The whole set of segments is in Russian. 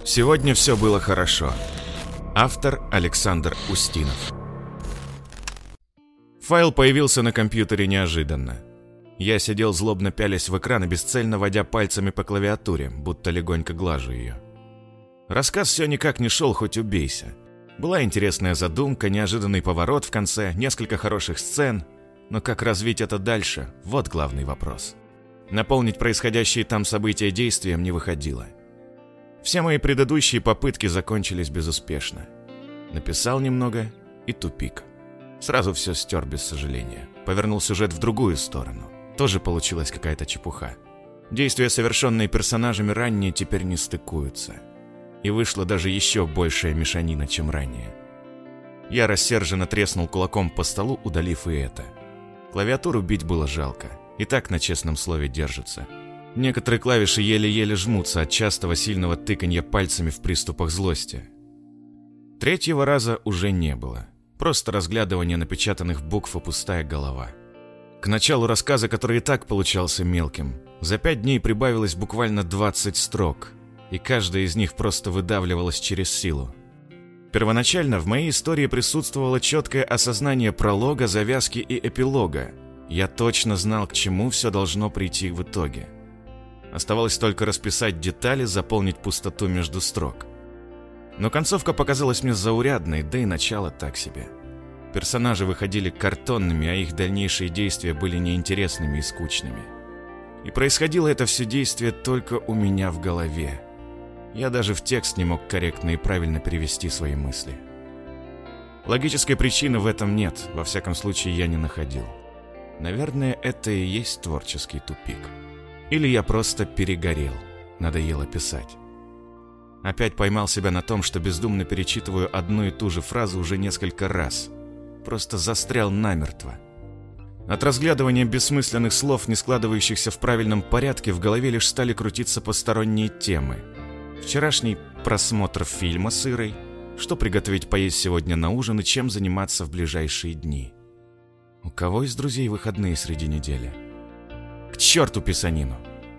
Сегодня все было хорошо. Автор Александр Устинов. Файл появился на компьютере неожиданно. Я сидел злобно пялясь в экран и бесцельно водя пальцами по клавиатуре, будто легонько глажу ее. Рассказ все никак не шел, хоть убейся. Была интересная задумка, неожиданный поворот в конце, несколько хороших сцен. Но как развить это дальше – вот главный вопрос. Наполнить происходящие там события действием не выходило. Все мои предыдущие попытки закончились безуспешно. Написал немного и тупик. Сразу все стер без сожаления. Повернул сюжет в другую сторону. Тоже получилась какая-то чепуха. Действия, совершенные персонажами ранее, теперь не стыкуются. И вышла даже еще большая мешанина, чем ранее. Я рассерженно треснул кулаком по столу, удалив и это. Клавиатуру бить было жалко. И так на честном слове держится. Некоторые клавиши еле-еле жмутся от частого сильного тыканья пальцами в приступах злости. Третьего раза уже не было. Просто разглядывание напечатанных букв и пустая голова. К началу рассказа, который и так получался мелким, за 5 дней прибавилось буквально 20 строк, и каждая из них просто выдавливалась через силу. Первоначально в моей истории присутствовало четкое осознание пролога, завязки и эпилога. Я точно знал, к чему все должно прийти в итоге. Оставалось только расписать детали, заполнить пустоту между строк. Но концовка показалась мне заурядной, да и начало так себе. Персонажи выходили картонными, а их дальнейшие действия были неинтересными и скучными. И происходило это все действие только у меня в голове. Я даже в текст не мог корректно и правильно перевести свои мысли. Логической причины в этом нет, во всяком случае я не находил. Наверное, это и есть творческий тупик. Или я просто перегорел, надоело писать. Опять поймал себя на том, что бездумно перечитываю одну и ту же фразу уже несколько раз. Просто застрял намертво. От разглядывания бессмысленных слов, не складывающихся в правильном порядке, в голове лишь стали крутиться посторонние темы. Вчерашний просмотр фильма с Ирой, что приготовить поесть сегодня на ужин и чем заниматься в ближайшие дни. У кого из друзей выходные среди недели? К черту писанину!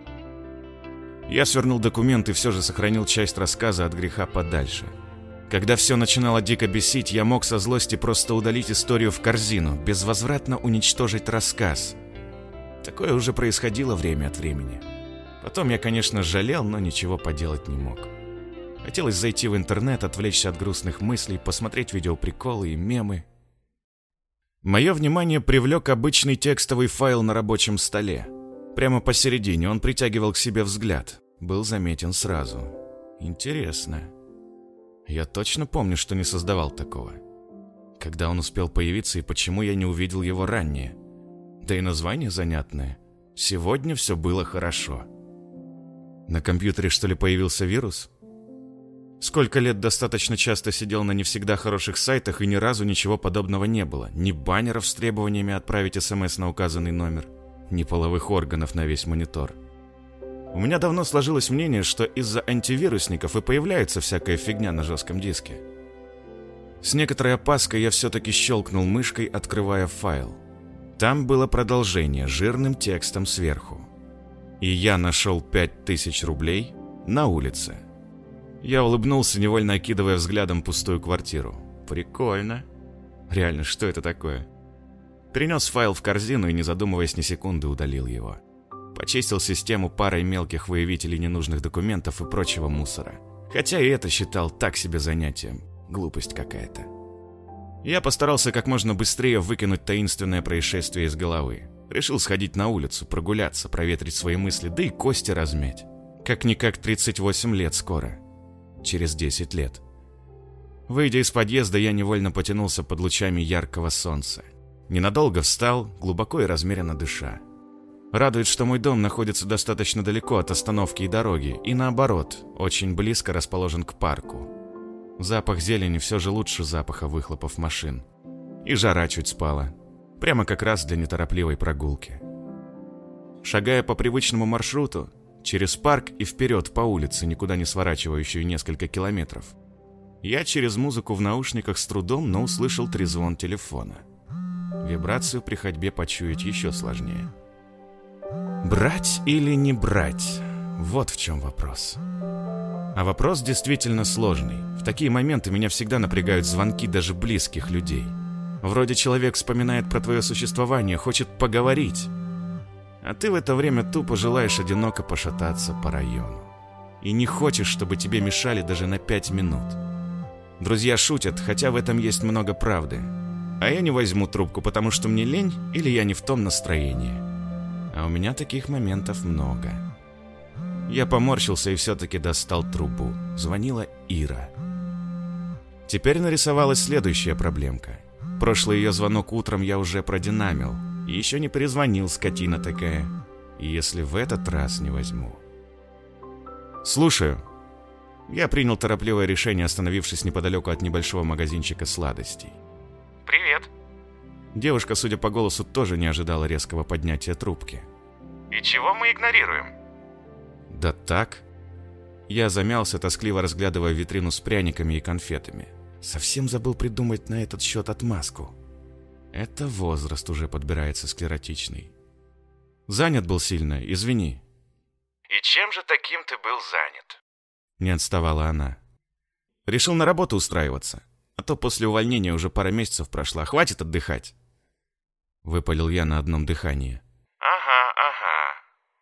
Я свернул документ и все же сохранил часть рассказа от греха подальше. Когда все начинало дико бесить, я мог со злости просто удалить историю в корзину, безвозвратно уничтожить рассказ. Такое уже происходило время от времени. Потом я, конечно, жалел, но ничего поделать не мог. Хотелось зайти в интернет, отвлечься от грустных мыслей, посмотреть видеоприколы и мемы. Мое внимание привлек обычный текстовый файл на рабочем столе. Прямо посередине он притягивал к себе взгляд. Был заметен сразу. Интересно. Я точно помню, что не создавал такого. Когда он успел появиться и почему я не увидел его ранее? Да и название занятное. Сегодня все было хорошо. На компьютере, что ли, появился вирус? Сколько лет достаточно часто сидел на не всегда хороших сайтах, и ни разу ничего подобного не было. Ни баннеров с требованиями отправить СМС на указанный номер, ни половых органов на весь монитор. У меня давно сложилось мнение, что из-за антивирусников и появляется всякая фигня на жестком диске. С некоторой опаской я все-таки щелкнул мышкой, открывая файл. Там было продолжение жирным текстом сверху. И я нашел 5000 рублей на улице. Я улыбнулся, невольно окидывая взглядом пустую квартиру. Прикольно. Реально, что это такое? Перенес файл в корзину и, не задумываясь ни секунды, удалил его. Почистил систему парой мелких выявителей ненужных документов и прочего мусора. Хотя и это считал так себе занятием. Глупость какая-то. Я постарался как можно быстрее выкинуть таинственное происшествие из головы. Решил сходить на улицу, прогуляться, проветрить свои мысли, да и кости размять. Как-никак 38 лет скоро. Через 10 лет. Выйдя из подъезда, я невольно потянулся под лучами яркого солнца. Ненадолго встал, глубоко и размеренно дыша. Радует, что мой дом находится достаточно далеко от остановки и дороги, и наоборот, очень близко расположен к парку. Запах зелени все же лучше запаха выхлопов машин. И жара чуть спала. Прямо как раз для неторопливой прогулки. Шагая по привычному маршруту, через парк и вперед по улице, никуда не сворачивающую несколько километров, я через музыку в наушниках с трудом, но услышал трезвон телефона. Вибрацию при ходьбе почуять еще сложнее. Брать или не брать? Вот в чем вопрос. А вопрос действительно сложный. В такие моменты меня всегда напрягают звонки даже близких людей. Вроде человек вспоминает про твое существование, хочет поговорить. А ты в это время тупо желаешь одиноко пошататься по району. И не хочешь, чтобы тебе мешали даже на 5 минут. Друзья шутят, хотя в этом есть много правды. А я не возьму трубку, потому что мне лень или я не в том настроении. А у меня таких моментов много. Я поморщился и все-таки достал трубу. Звонила Ира. Теперь нарисовалась следующая проблемка. Прошлый ее звонок утром я уже продинамил. И еще не перезвонил, скотина такая. И если в этот раз не возьму... «Слушаю». Я принял торопливое решение, остановившись неподалеку от небольшого магазинчика сладостей. «Привет». Девушка, судя по голосу, тоже не ожидала резкого поднятия трубки. «И чего мы игнорируем?» «Да так». Я замялся, тоскливо разглядывая витрину с пряниками и конфетами. Совсем забыл придумать на этот счет отмазку. Это возраст уже подбирается склеротичный. Занят был сильно, извини. «И чем же таким ты был занят?» Не отставала она. Решил на работу устраиваться. А то после увольнения уже пара месяцев прошла. Хватит отдыхать. Выпалил я на одном дыхании. Ага.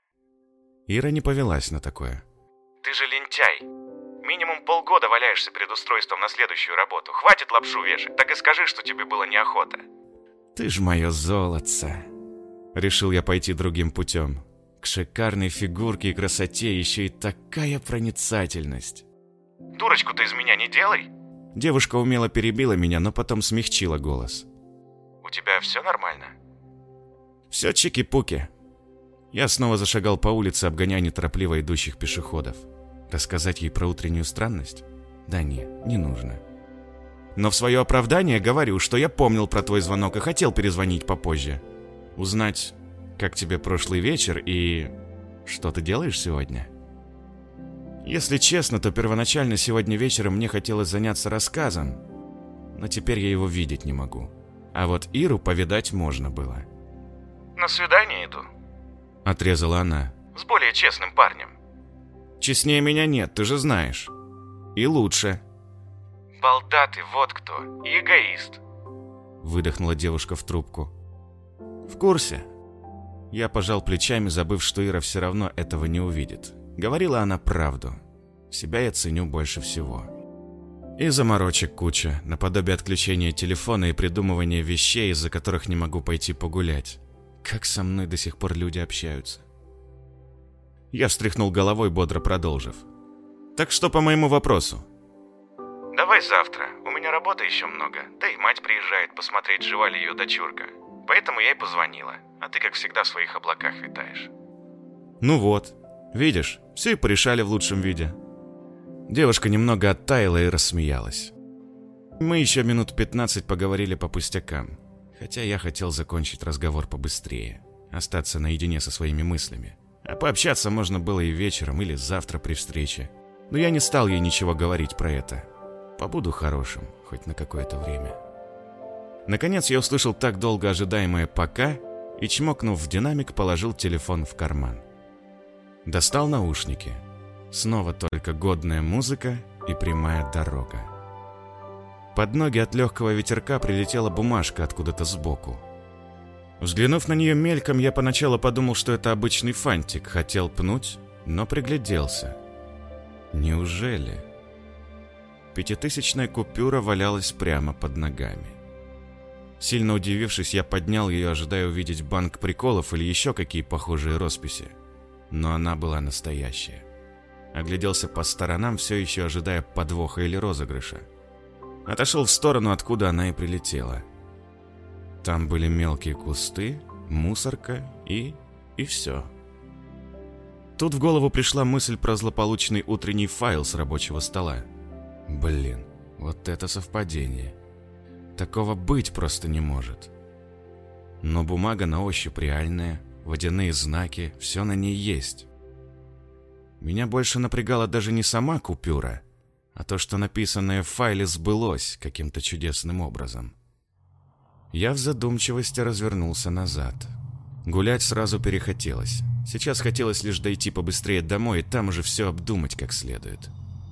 Ира не повелась на такое. «Ты же лентяй. Минимум полгода валяешься перед устройством на следующую работу. Хватит лапшу вешать, так и скажи, что тебе было неохота». Ты ж мое золотце. Решил я пойти другим путем. К шикарной фигурке и красоте еще и такая проницательность. «Дурочку ты из меня не делай». Девушка умело перебила меня, но потом смягчила голос. «У тебя все нормально?» Все чики-пуки. Я снова зашагал по улице, обгоняя неторопливо идущих пешеходов. Рассказать ей про утреннюю странность? Да не нужно. Но в свое оправдание говорю, что я помнил про твой звонок и хотел перезвонить попозже. Узнать, как тебе прошлый вечер и... что ты делаешь сегодня? Если честно, то первоначально сегодня вечером мне хотелось заняться рассказом, но теперь я его видеть не могу. А вот Иру повидать можно было. «На свидание иду», — отрезала она. «с более честным парнем». «Честнее меня нет, ты же знаешь. И лучше». «Балда ты, вот кто, и эгоист», — выдохнула девушка в трубку. «В курсе». Я пожал плечами, забыв, что Ира все равно этого не увидит. Говорила она правду. Себя я ценю больше всего. И заморочек куча, наподобие отключения телефона и придумывания вещей, из-за которых не могу пойти погулять. Как со мной до сих пор люди общаются. Я встряхнул головой, бодро продолжив. «Так что по моему вопросу?» «Давай завтра, у меня работы еще много, да и мать приезжает посмотреть, жива ли ее дочурка. Поэтому я и позвонила, а ты, как всегда, в своих облаках витаешь». «Ну вот, видишь, все и порешали в лучшем виде». Девушка немного оттаяла и рассмеялась. Мы еще минут 15 поговорили по пустякам, хотя я хотел закончить разговор побыстрее, остаться наедине со своими мыслями. А пообщаться можно было и вечером, или завтра при встрече. Но я не стал ей ничего говорить про это. Побуду хорошим, хоть на какое-то время. Наконец я услышал так долго ожидаемое «пока» и, чмокнув в динамик, положил телефон в карман. Достал наушники. Снова только годная музыка и прямая дорога. Под ноги от легкого ветерка прилетела бумажка откуда-то сбоку. Взглянув на нее мельком, я поначалу подумал, что это обычный фантик, хотел пнуть, но пригляделся. Неужели? 5000-я купюра валялась прямо под ногами. Сильно удивившись, я поднял ее, ожидая увидеть банк приколов или еще какие похожие росписи. Но она была настоящая. Огляделся по сторонам, все еще ожидая подвоха или розыгрыша. Отошел в сторону, откуда она и прилетела. Там были мелкие кусты, мусорка и все. Тут в голову пришла мысль про злополучный утренний файл с рабочего стола. Блин, вот это совпадение. Такого быть просто не может. Но бумага на ощупь реальная, водяные знаки, все на ней есть. Меня больше напрягала даже не сама купюра, а то, что написанное в файле сбылось каким-то чудесным образом. Я в задумчивости развернулся назад. Гулять сразу перехотелось. Сейчас хотелось лишь дойти побыстрее домой и там уже все обдумать как следует.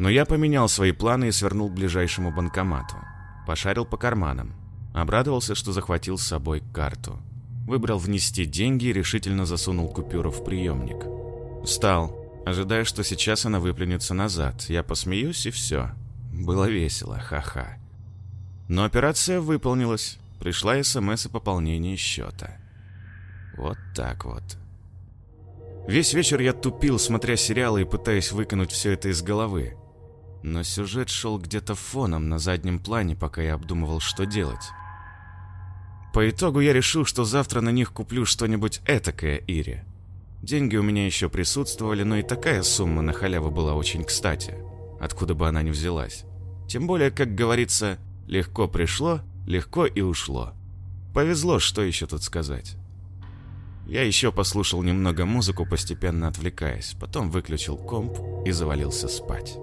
Но я поменял свои планы и свернул к ближайшему банкомату. Пошарил по карманам. Обрадовался, что захватил с собой карту. Выбрал внести деньги и решительно засунул купюру в приемник. Встал, ожидая, что сейчас она выплюнется назад. Я посмеюсь, и все. Было весело, ха-ха. Но операция выполнилась. Пришла СМС о пополнении счета. Вот так вот. Весь вечер я тупил, смотря сериалы и пытаясь выкинуть все это из головы. Но сюжет шел где-то фоном на заднем плане, пока я обдумывал, что делать. По итогу я решил, что завтра на них куплю что-нибудь этакое Ире. Деньги у меня еще присутствовали, но и такая сумма на халяву была очень кстати. Откуда бы она ни взялась. Тем более, как говорится, легко пришло, легко и ушло. Повезло, что еще тут сказать. Я еще послушал немного музыку, постепенно отвлекаясь, потом выключил комп и завалился спать.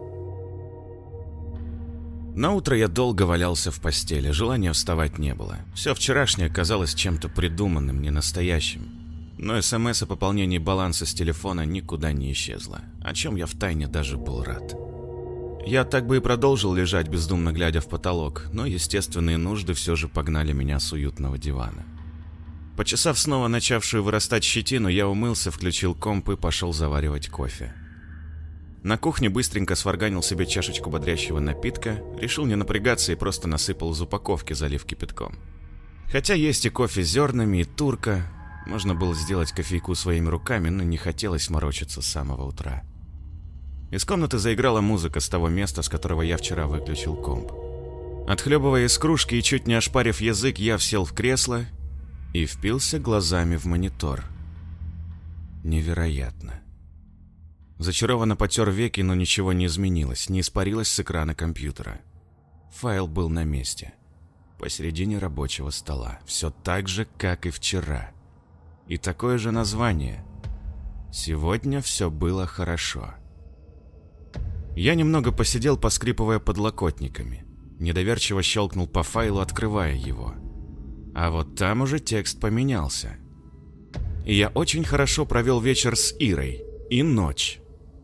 Наутро я долго валялся в постели, желания вставать не было. Все вчерашнее казалось чем-то придуманным, ненастоящим. Но СМС о пополнении баланса с телефона никуда не исчезла, о чем я втайне даже был рад. Я так бы и продолжил лежать, бездумно глядя в потолок, но естественные нужды все же погнали меня с уютного дивана. Почесав снова начавшую вырастать щетину, я умылся, включил комп и пошел заваривать кофе. На кухне быстренько сварганил себе чашечку бодрящего напитка, решил не напрягаться и просто насыпал из упаковки, залив кипятком. Хотя есть и кофе с зернами, и турка, можно было сделать кофейку своими руками, но не хотелось морочиться с самого утра. Из комнаты заиграла музыка с того места, с которого я вчера выключил комп. Отхлебывая из кружки и чуть не ошпарив язык, я сел в кресло и впился глазами в монитор. Невероятно. Зачарованно потер веки, но ничего не изменилось, не испарилось с экрана компьютера. Файл был на месте, посередине рабочего стола, все так же, как и вчера. И такое же название. Сегодня все было хорошо. Я немного посидел, поскрипывая подлокотниками. Недоверчиво щелкнул по файлу, открывая его. А вот там уже текст поменялся. И я очень хорошо провел вечер с Ирой. И ночь.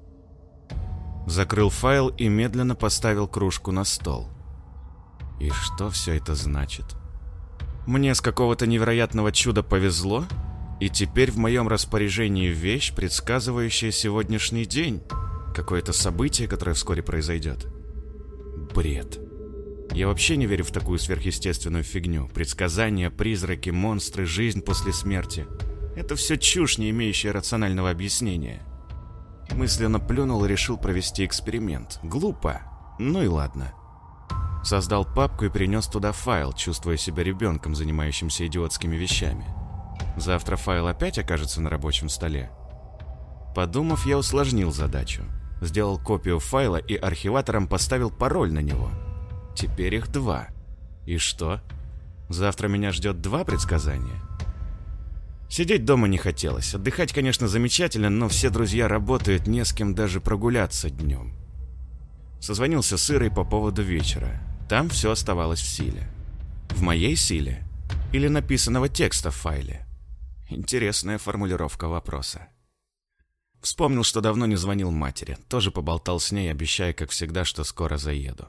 Закрыл файл и медленно поставил кружку на стол. И что все это значит? Мне с какого-то невероятного чуда повезло, и теперь в моем распоряжении вещь, предсказывающая сегодняшний день. Какое-то событие, которое вскоре произойдет. Бред. Я вообще не верю в такую сверхъестественную фигню. Предсказания, призраки, монстры, жизнь после смерти. Это все чушь, не имеющая рационального объяснения. Мысленно плюнул и решил провести эксперимент. Глупо. Ну и ладно. Создал папку и перенес туда файл, чувствуя себя ребенком, занимающимся идиотскими вещами. Завтра файл опять окажется на рабочем столе. Подумав, я усложнил задачу. Сделал копию файла и архиватором поставил пароль на него. Теперь их 2. И что? Завтра меня ждет 2 предсказания? Сидеть дома не хотелось. Отдыхать, конечно, замечательно, но все друзья работают, не с кем даже прогуляться днем. Созвонился с Ирой по поводу вечера. Там все оставалось в силе. В моей силе? Или написанного текста в файле? Интересная формулировка вопроса. Вспомнил, что давно не звонил матери. Тоже поболтал с ней, обещая, как всегда, что скоро заеду.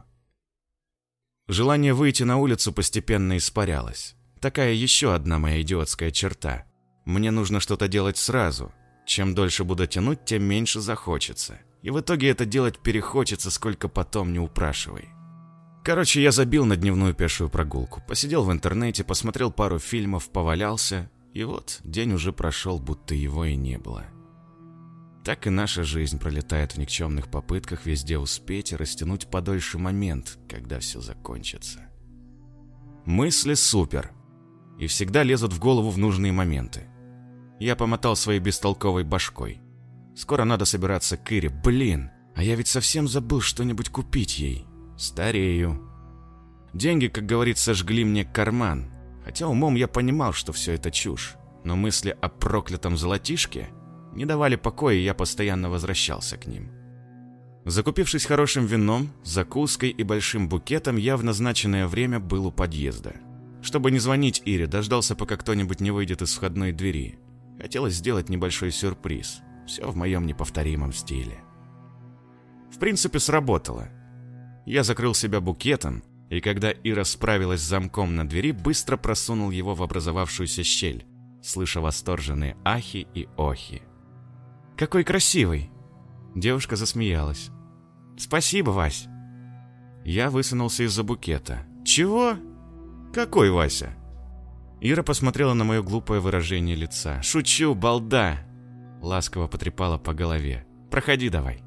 Желание выйти на улицу постепенно испарялось. Такая еще одна моя идиотская черта. Мне нужно что-то делать сразу. Чем дольше буду тянуть, тем меньше захочется. И в итоге это делать перехочется, сколько потом не упрашивай. Короче, я забил на дневную пешую прогулку. Посидел в интернете, посмотрел пару фильмов, повалялся. И вот, день уже прошел, будто его и не было. Так и наша жизнь пролетает в никчемных попытках везде успеть и растянуть подольше момент, когда все закончится. Мысли супер. И всегда лезут в голову в нужные моменты. Я помотал своей бестолковой башкой. Скоро надо собираться к Ире. Блин, а я ведь совсем забыл что-нибудь купить ей. Старею. Деньги, как говорится, жгли мне карман. Хотя умом я понимал, что все это чушь. Но мысли о проклятом золотишке не давали покоя, и я постоянно возвращался к ним. Закупившись хорошим вином, закуской и большим букетом, я в назначенное время был у подъезда. Чтобы не звонить Ире, дождался, пока кто-нибудь не выйдет из входной двери. Хотелось сделать небольшой сюрприз. Все в моем неповторимом стиле. В принципе, сработало. Я закрыл себя букетом, и когда Ира справилась с замком на двери, быстро просунул его в образовавшуюся щель, слыша восторженные ахи и охи. «Какой красивый!» Девушка засмеялась. «Спасибо, Вась!» Я высунулся из-за букета. «Чего? Какой Вася?» Ира посмотрела на мое глупое выражение лица. «Шучу, балда!» Ласково потрепала по голове. «Проходи давай».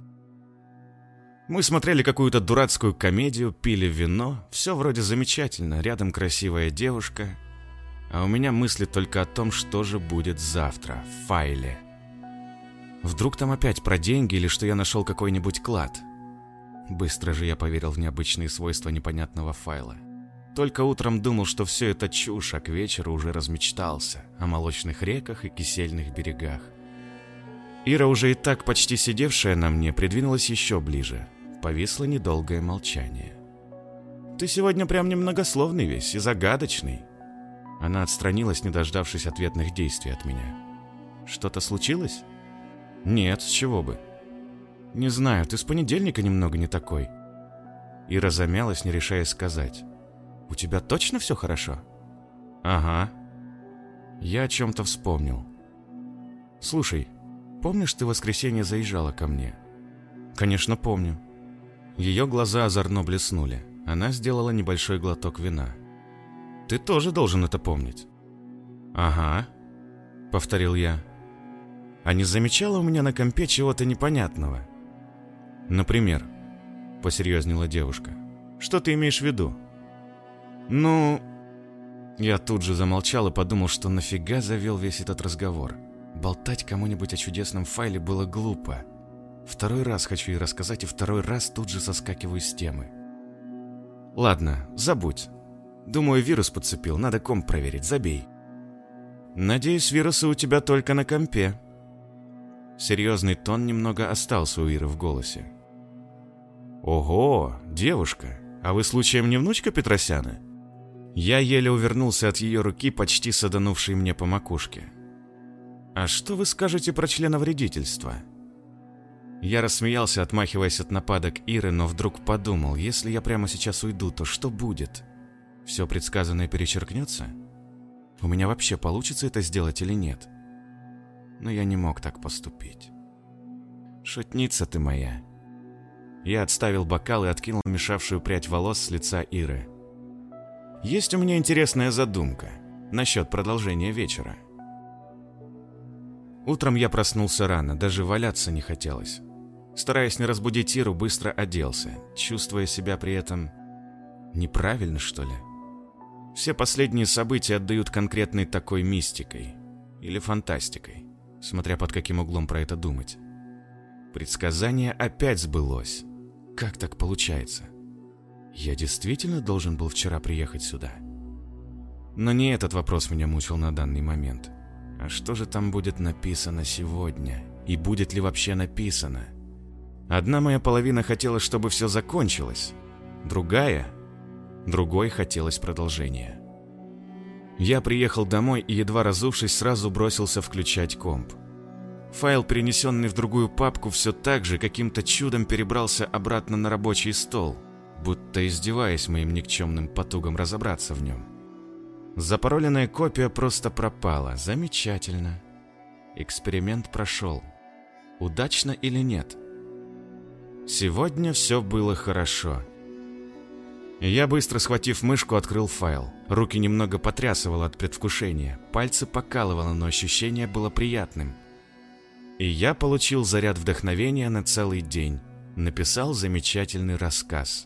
Мы смотрели какую-то дурацкую комедию, пили вино. Все вроде замечательно, рядом красивая девушка. А у меня мысли только о том, что же будет завтра в файле. Вдруг там опять про деньги или что я нашел какой-нибудь клад. Быстро же я поверил в необычные свойства непонятного файла. Только утром думал, что все это чушь, а к вечеру уже размечтался о молочных реках и кисельных берегах. Ира, уже и так почти сидевшая на мне, придвинулась еще ближе. Повисло недолгое молчание. «Ты сегодня прям немногословный весь и загадочный». Она отстранилась, не дождавшись ответных действий от меня. «Что-то случилось?» «Нет, с чего бы?» «Не знаю, ты с понедельника немного не такой». Ира замялась, не решаясь сказать. «У тебя точно все хорошо?» «Ага». Я о чем-то вспомнил. «Слушай, помнишь, ты в воскресенье заезжала ко мне?» «Конечно, помню». Ее глаза озорно блеснули. Она сделала небольшой глоток вина. «Ты тоже должен это помнить». «Ага», — повторил я. «А не замечала у меня на компе чего-то непонятного?» «Например?» — посерьезнела девушка. «Что ты имеешь в виду?» «Ну...» Я тут же замолчал и подумал, что нафига завел весь этот разговор. Болтать кому-нибудь о чудесном файле было глупо. Второй раз хочу ей рассказать, и второй раз тут же соскакиваю с темы. «Ладно, забудь. Думаю, вирус подцепил, надо комп проверить, забей». «Надеюсь, вирусы у тебя только на компе». Серьезный тон немного остался у Иры в голосе. «Ого, девушка, а вы случаем не внучка Петросяна?» Я еле увернулся от ее руки, почти саданувшей мне по макушке. «А что вы скажете про членовредительство?» Я рассмеялся, отмахиваясь от нападок Иры, но вдруг подумал, если я прямо сейчас уйду, то что будет? Все предсказанное перечеркнется? У меня вообще получится это сделать или нет? Но я не мог так поступить. «Шутница ты моя». Я отставил бокал и откинул мешавшую прядь волос с лица Иры. «Есть у меня интересная задумка насчет продолжения вечера». Утром я проснулся рано, даже валяться не хотелось. Стараясь не разбудить Иру, быстро оделся, чувствуя себя при этом неправильно, что ли. Все последние события отдают конкретной такой мистикой или фантастикой, смотря под каким углом про это думать. Предсказание опять сбылось. Как так получается? Я действительно должен был вчера приехать сюда? Но не этот вопрос меня мучил на данный момент. А что же там будет написано сегодня? И будет ли вообще написано? Одна моя половина хотела, чтобы все закончилось. Другой хотелось продолжения. Я приехал домой и, едва разувшись, сразу бросился включать комп. Файл, перенесенный в другую папку, все так же каким-то чудом перебрался обратно на рабочий стол, будто издеваясь моим никчемным потугом разобраться в нем. Запароленная копия просто пропала. Замечательно. Эксперимент прошел. Удачно или нет? Сегодня все было хорошо. Я, быстро схватив мышку, открыл файл. Руки немного потрясывало от предвкушения. Пальцы покалывало, но ощущение было приятным. И я получил заряд вдохновения на целый день. Написал замечательный рассказ.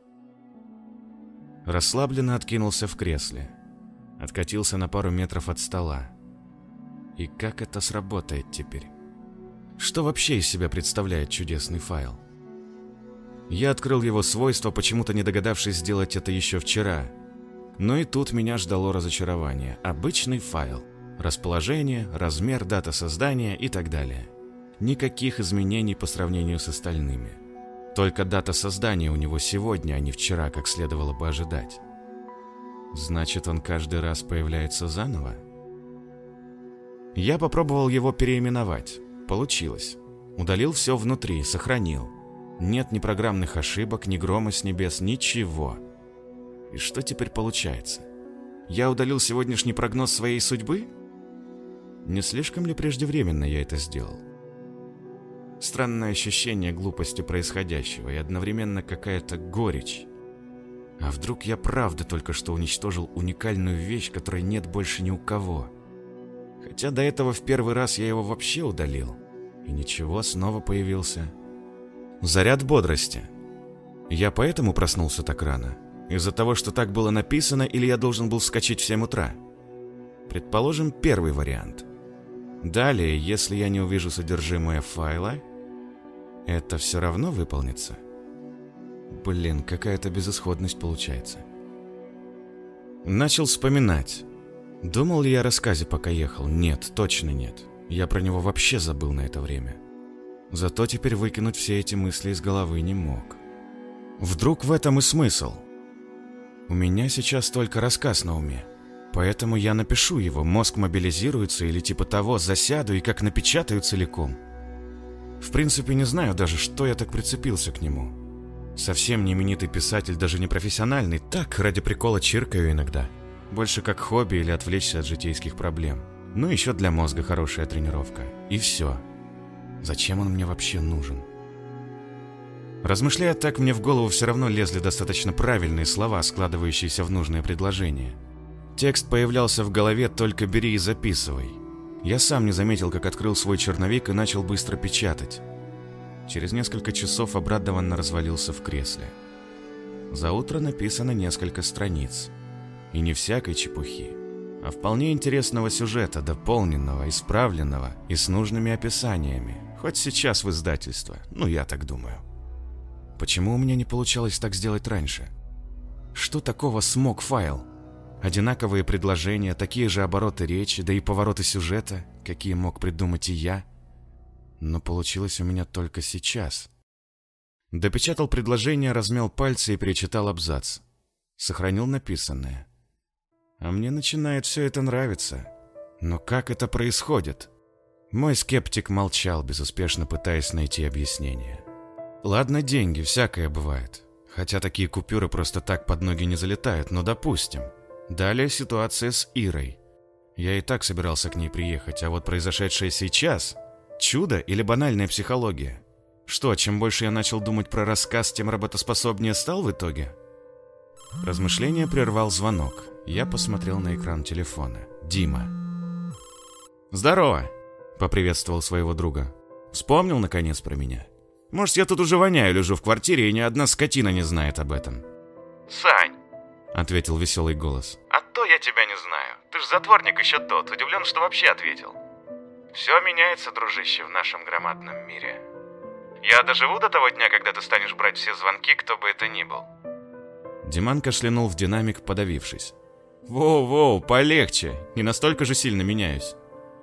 Расслабленно откинулся в кресле. Откатился на пару метров от стола. И как это сработает теперь? Что вообще из себя представляет чудесный файл? Я открыл его свойства, почему-то не догадавшись сделать это еще вчера. Но и тут меня ждало разочарование. Обычный файл. Расположение, размер, дата создания и так далее. Никаких изменений по сравнению с остальными. Только дата создания у него сегодня, а не вчера, как следовало бы ожидать. Значит, он каждый раз появляется заново? Я попробовал его переименовать. Получилось. Удалил все внутри, сохранил. Нет ни программных ошибок, ни грома с небес, ничего. И что теперь получается? Я удалил сегодняшний прогноз своей судьбы? Не слишком ли преждевременно я это сделал? Странное ощущение глупости происходящего и одновременно какая-то горечь. А вдруг я правда только что уничтожил уникальную вещь, которой нет больше ни у кого? Хотя до этого в первый раз я его вообще удалил. И ничего, снова появился. Заряд бодрости. Я поэтому проснулся так рано? Из-за того, что так было написано, или я должен был вскочить в 7 утра? Предположим, первый вариант. Далее, если я не увижу содержимое файла, это все равно выполнится. Блин, какая-то безысходность получается. Начал вспоминать. Думал ли я о рассказе, пока ехал? Нет, точно нет. Я про него вообще забыл на это время. Зато теперь выкинуть все эти мысли из головы не мог. Вдруг в этом и смысл? У меня сейчас только рассказ на уме. Поэтому я напишу его, мозг мобилизируется или типа того, засяду и как напечатаю целиком. В принципе, не знаю даже, что я так прицепился к нему. Совсем не именитый писатель, даже не профессиональный, так, ради прикола чиркаю иногда. Больше как хобби или отвлечься от житейских проблем. Ну, еще для мозга хорошая тренировка. И все. Зачем он мне вообще нужен? Размышляя так, мне в голову все равно лезли достаточно правильные слова, складывающиеся в нужное предложение. Текст появлялся в голове, только бери и записывай. Я сам не заметил, как открыл свой черновик и начал быстро печатать. Через несколько часов обрадованно развалился в кресле. За утро написано несколько страниц. И не всякой чепухи, а вполне интересного сюжета, дополненного, исправленного и с нужными описаниями. Хоть сейчас в издательство, ну я так думаю. Почему у меня не получалось так сделать раньше? Что такого смог файл? Одинаковые предложения, такие же обороты речи, да и повороты сюжета, какие мог придумать и я. Но получилось у меня только сейчас. Допечатал предложение, размял пальцы и перечитал абзац. Сохранил написанное. А мне начинает все это нравиться. Но как это происходит? Мой скептик молчал, безуспешно пытаясь найти объяснение. Ладно, деньги, всякое бывает. Хотя такие купюры просто так под ноги не залетают, но допустим. Далее ситуация с Ирой. Я и так собирался к ней приехать, а вот произошедшее сейчас... Чудо или банальная психология? Что, чем больше я начал думать про рассказ, тем работоспособнее стал в итоге? Размышление прервал звонок. Я посмотрел на экран телефона. Дима. «Здорово!» — поприветствовал своего друга. «Вспомнил, наконец, про меня? Может, я тут уже воняю, лежу в квартире, и ни одна скотина не знает об этом?» «Сань!» — ответил веселый голос. «А то я тебя не знаю. Ты ж затворник еще тот. Удивлен, что вообще ответил. Все меняется, дружище, в нашем громадном мире. Я доживу до того дня, когда ты станешь брать все звонки, кто бы это ни был». Диман кашлянул в динамик, подавившись. «Воу-воу, полегче, не настолько же сильно меняюсь».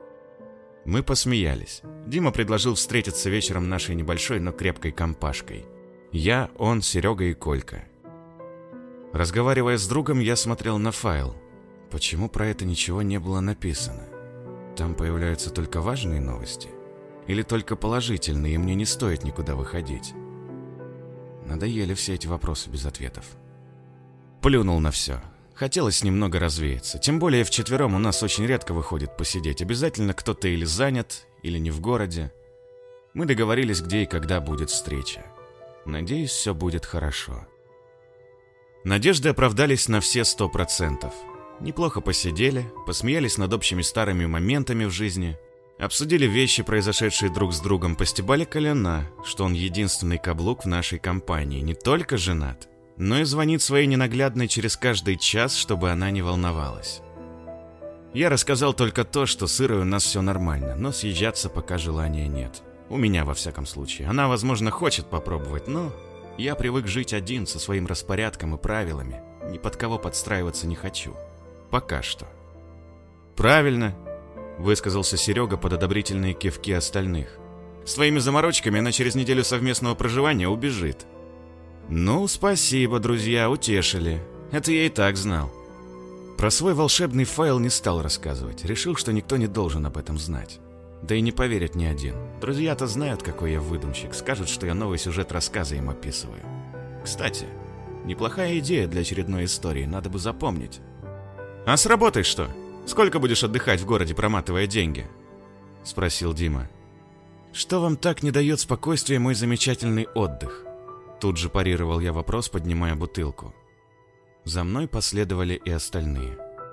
Мы посмеялись. Дима предложил встретиться вечером нашей небольшой, но крепкой компашкой. Я, он, Серега и Колька. Разговаривая с другом, я смотрел на файл. Почему про это ничего не было написано? Там появляются только важные новости? Или только положительные, и мне не стоит никуда выходить? Надоели все эти вопросы без ответов. Плюнул на все. Хотелось немного развеяться. Тем более вчетвером у нас очень редко выходит посидеть. Обязательно кто-то или занят, или не в городе. Мы договорились, где и когда будет встреча. Надеюсь, все будет хорошо. Надежды оправдались на все 100%. Неплохо посидели, посмеялись над общими старыми моментами в жизни, обсудили вещи, произошедшие друг с другом, постебали колена, что он единственный каблук в нашей компании, не только женат, но и звонит своей ненаглядной через каждый час, чтобы она не волновалась. Я рассказал только то, что с Ирой у нас все нормально, но съезжаться пока желания нет. У меня, во всяком случае. Она, возможно, хочет попробовать, но я привык жить один со своим распорядком и правилами. Ни под кого подстраиваться не хочу. Пока что. «Правильно», — высказался Серега под одобрительные кивки остальных. «С твоими заморочками она через неделю совместного проживания убежит». «Ну, спасибо, друзья, утешили. Это я и так знал». Про свой волшебный файл не стал рассказывать. Решил, что никто не должен об этом знать. Да и не поверит ни один. Друзья-то знают, какой я выдумщик. Скажут, что я новый сюжет рассказа им описываю. Кстати, неплохая идея для очередной истории, надо бы запомнить. «А с работой что? Сколько будешь отдыхать в городе, проматывая деньги?» — спросил Дима. «Что вам так не дает спокойствия мой замечательный отдых?» Тут же парировал я вопрос, поднимая бутылку. За мной последовали и остальные.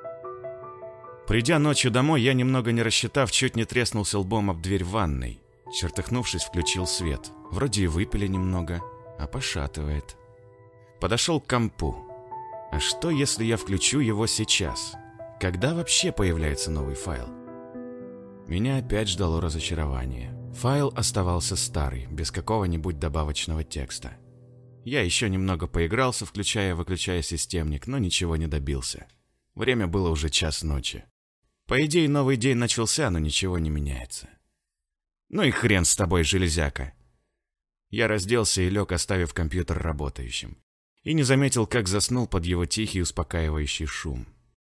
Придя ночью домой, я, немного не рассчитав, чуть не треснулся лбом об дверь ванной. Чертыхнувшись, включил свет. Вроде и выпили немного, а пошатывает. Подошел к компу. А что, если я включу его сейчас? Когда вообще появляется новый файл? Меня опять ждало разочарование. Файл оставался старый, без какого-нибудь добавочного текста. Я еще немного поигрался, включая и выключая системник, но ничего не добился. Время было уже 1:00 ночи. По идее, новый день начался, но ничего не меняется. Ну и хрен с тобой, железяка. Я разделся и лег, оставив компьютер работающим. И не заметил, как заснул под его тихий успокаивающий шум.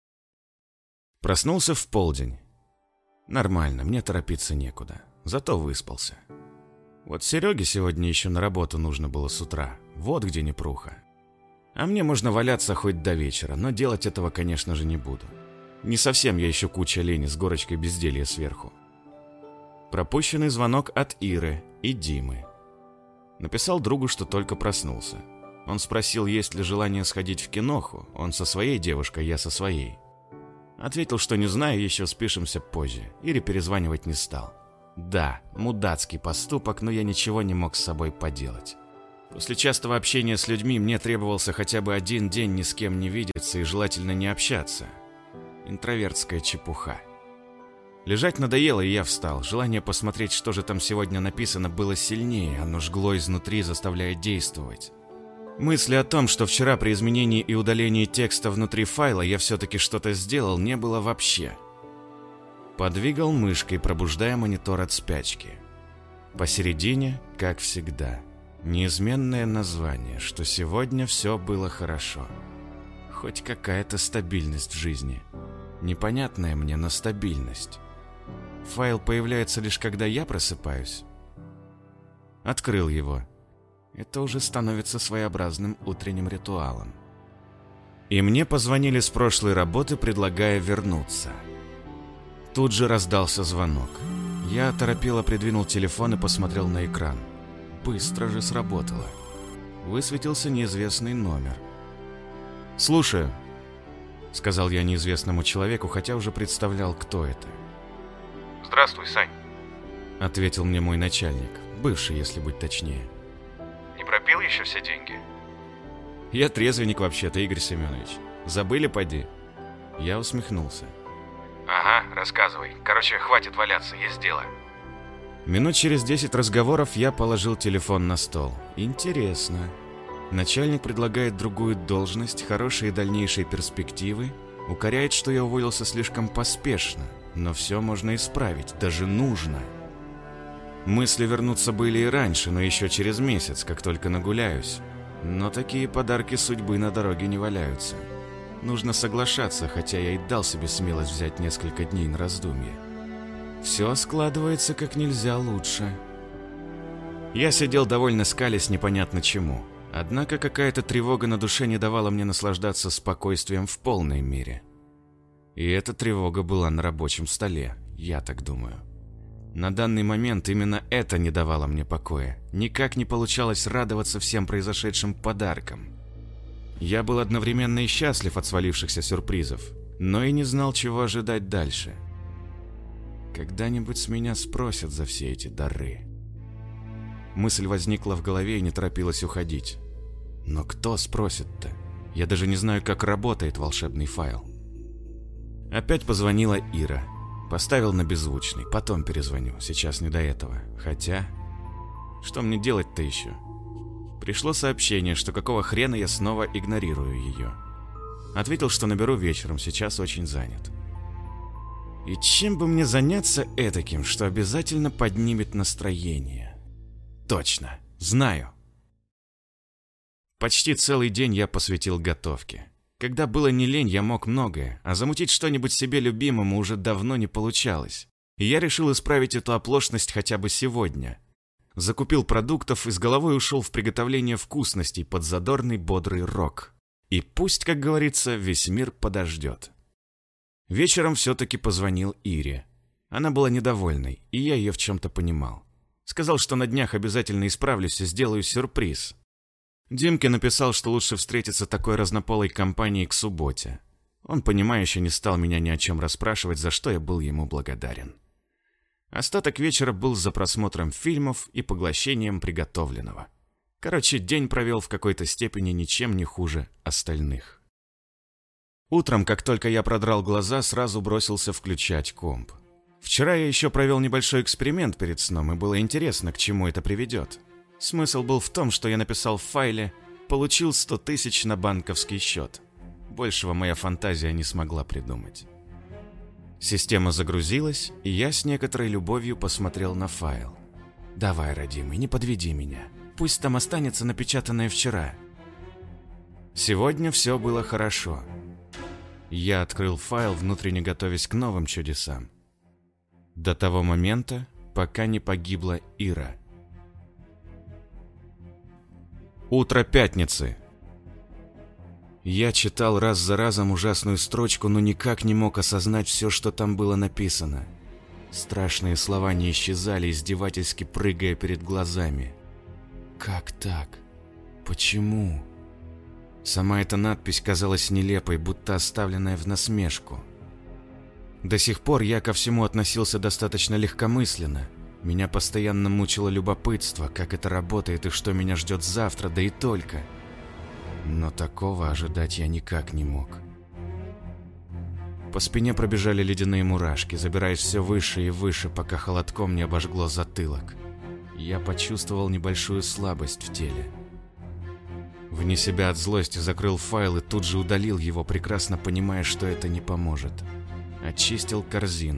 Проснулся в полдень. Нормально, мне торопиться некуда. Зато выспался. Вот Сереге сегодня еще на работу нужно было с утра. Вот где непруха. А мне можно валяться хоть до вечера, но делать этого, конечно же, не буду. Не совсем я еще куча лени с горочкой безделья сверху. Пропущенный звонок от Иры и Димы. Написал другу, что только проснулся. Он спросил, есть ли желание сходить в киноху. Он со своей девушкой, я со своей. Ответил, что не знаю, еще спишемся позже. Ире перезванивать не стал. Да, мудацкий поступок, но я ничего не мог с собой поделать. После частого общения с людьми мне требовался хотя бы 1 день ни с кем не видеться и желательно не общаться. Интровертская чепуха. Лежать надоело, и я встал. Желание посмотреть, что же там сегодня написано, было сильнее. Оно жгло изнутри, заставляя действовать. Мысли о том, что вчера при изменении и удалении текста внутри файла я все-таки что-то сделал, не было вообще. Подвигал мышкой, пробуждая монитор от спячки. Посередине, как всегда, неизменное название, что сегодня все было хорошо. Хоть какая-то стабильность в жизни. Непонятная мне, но стабильность. Файл появляется лишь когда я просыпаюсь. Открыл его. Это уже становится своеобразным утренним ритуалом. И мне позвонили с прошлой работы, предлагая вернуться. Тут же раздался звонок. Я оторопело придвинул телефон и посмотрел на экран. Быстро же сработало. Высветился неизвестный номер. «Слушаю», — сказал я неизвестному человеку, хотя уже представлял, кто это. «Здравствуй, Сань», — ответил мне мой начальник, бывший, если быть точнее. «Не пропил еще все деньги?» «Я трезвенник вообще-то, Игорь Семенович. Забыли, поди?» Я усмехнулся. «Ага, рассказывай. Короче, хватит валяться, есть дело». Минут через 10 разговоров я положил телефон на стол. Интересно. Начальник предлагает другую должность, хорошие дальнейшие перспективы, укоряет, что я уволился слишком поспешно, но все можно исправить, даже нужно. Мысли вернуться были и раньше, но еще через месяц, как только нагуляюсь. Но такие подарки судьбы на дороге не валяются. Нужно соглашаться, хотя я и дал себе смелость взять несколько дней на раздумье. Все складывается как нельзя лучше. Я сидел довольно скалясь непонятно чему. Однако какая-то тревога на душе не давала мне наслаждаться спокойствием в полной мере. И эта тревога была на рабочем столе, я так думаю. На данный момент именно это не давало мне покоя. Никак не получалось радоваться всем произошедшим подаркам. Я был одновременно и счастлив от свалившихся сюрпризов, но и не знал, чего ожидать дальше. Когда-нибудь с меня спросят за все эти дары. Мысль возникла в голове и не торопилась уходить. Но кто спросит-то? Я даже не знаю, как работает волшебный файл. Опять позвонила Ира. Поставил на беззвучный, потом перезвоню, сейчас не до этого. Хотя, что мне делать-то еще? Пришло сообщение, что какого хрена я снова игнорирую ее. Ответил, что наберу вечером, сейчас очень занят. И чем бы мне заняться этаким, что обязательно поднимет настроение? Точно, знаю. Почти целый день я посвятил готовке. Когда было не лень, я мог многое, а замутить что-нибудь себе любимому уже давно не получалось. И я решил исправить эту оплошность хотя бы сегодня. Закупил продуктов и с головой ушел в приготовление вкусностей под задорный бодрый рок. И пусть, как говорится, весь мир подождет. Вечером все-таки позвонил Ире. Она была недовольной, и я ее в чем-то понимал. Сказал, что на днях обязательно исправлюсь и сделаю сюрприз. Димке написал, что лучше встретиться такой разнополой компанией к субботе. Он, понимающе, не стал меня ни о чем расспрашивать, за что я был ему благодарен. Остаток вечера был за просмотром фильмов и поглощением приготовленного. Короче, день провел в какой-то степени ничем не хуже остальных. Утром, как только я продрал глаза, сразу бросился включать комп. Вчера я еще провел небольшой эксперимент перед сном, и было интересно, к чему это приведет. Смысл был в том, что я написал в файле «Получил 100 тысяч на банковский счет». Большего моя фантазия не смогла придумать. Система загрузилась, и я с некоторой любовью посмотрел на файл. «Давай, родимый, не подведи меня. Пусть там останется напечатанное вчера». Сегодня все было хорошо. Я открыл файл, внутренне готовясь к новым чудесам. До того момента, пока не погибла Ира. Утро пятницы. Я читал раз за разом ужасную строчку, но никак не мог осознать все, что там было написано. Страшные слова не исчезали, издевательски прыгая перед глазами. Как так? Почему? Сама эта надпись казалась нелепой, будто оставленная в насмешку. До сих пор я ко всему относился достаточно легкомысленно. Меня постоянно мучило любопытство, как это работает и что меня ждет завтра, да и только. Но такого ожидать я никак не мог. По спине пробежали ледяные мурашки, забираясь все выше и выше, пока холодком не обожгло затылок. Я почувствовал небольшую слабость в теле. Вне себя от злости закрыл файл и тут же удалил его, прекрасно понимая, что это не поможет. Очистил корзину.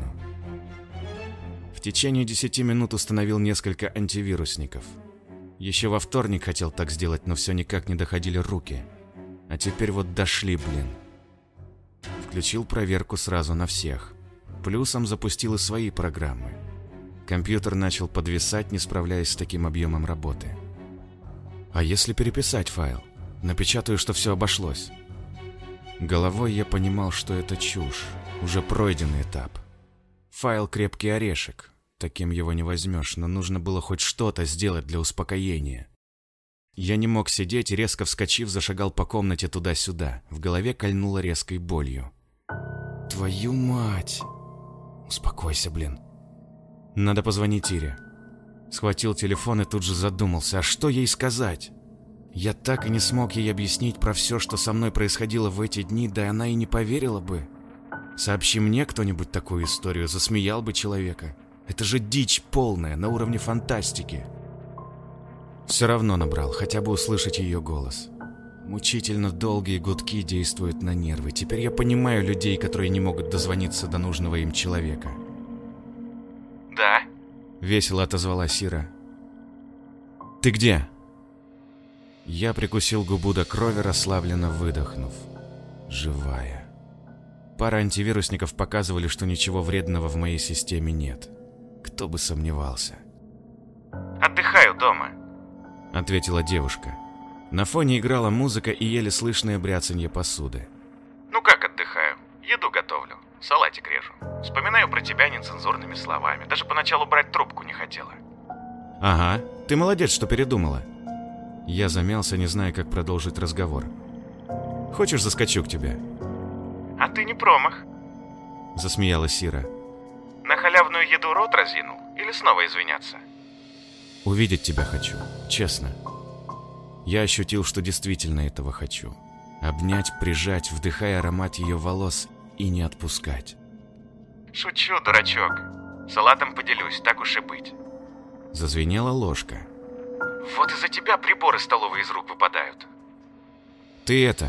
В течение 10 минут установил несколько антивирусников. Еще во вторник хотел так сделать, но все никак не доходили руки. А теперь вот дошли, блин. Включил проверку сразу на всех. Плюсом запустил и свои программы. Компьютер начал подвисать, не справляясь с таким объемом работы. А если переписать файл? Напечатаю, что все обошлось. Головой я понимал, что это чушь. Уже пройденный этап. Файл крепкий орешек. Таким его не возьмешь, но нужно было хоть что-то сделать для успокоения. Я не мог сидеть и, резко вскочив, зашагал по комнате туда-сюда. В голове кольнуло резкой болью. Твою мать! Успокойся, блин. Надо позвонить Ире. Схватил телефон и тут же задумался, а что ей сказать? Я так и не смог ей объяснить про все, что со мной происходило в эти дни, да она и не поверила бы. Сообщи мне кто-нибудь такую историю, засмеял бы человека. Это же дичь полная, на уровне фантастики. Все равно набрал, хотя бы услышать ее голос. Мучительно долгие гудки действуют на нервы. Теперь я понимаю людей, которые не могут дозвониться до нужного им человека. «Да?» — весело отозвалась Ира. «Ты где?» Я прикусил губу до крови, расслабленно выдохнув. Живая. Пара антивирусников показывали, что ничего вредного в моей системе нет. Кто бы сомневался. «Отдыхаю дома», — ответила девушка. На фоне играла музыка и еле слышное бряцанье посуды. «Ну как отдыхаю? Еду готовлю, салатик режу. Вспоминаю про тебя нецензурными словами. Даже поначалу брать трубку не хотела». «Ага, ты молодец, что передумала». Я замялся, не зная, как продолжить разговор. «Хочешь, заскочу к тебе?» «А ты не промах», — засмеялась Ира. «На халявную еду рот разинул? Или снова извиняться?» «Увидеть тебя хочу, честно». Я ощутил, что действительно этого хочу. Обнять, прижать, вдыхая аромат ее волос и не отпускать. «Шучу, дурачок. Салатом поделюсь, так уж и быть». Зазвенела ложка. «Вот из-за тебя приборы столовые из рук выпадают». «Ты это...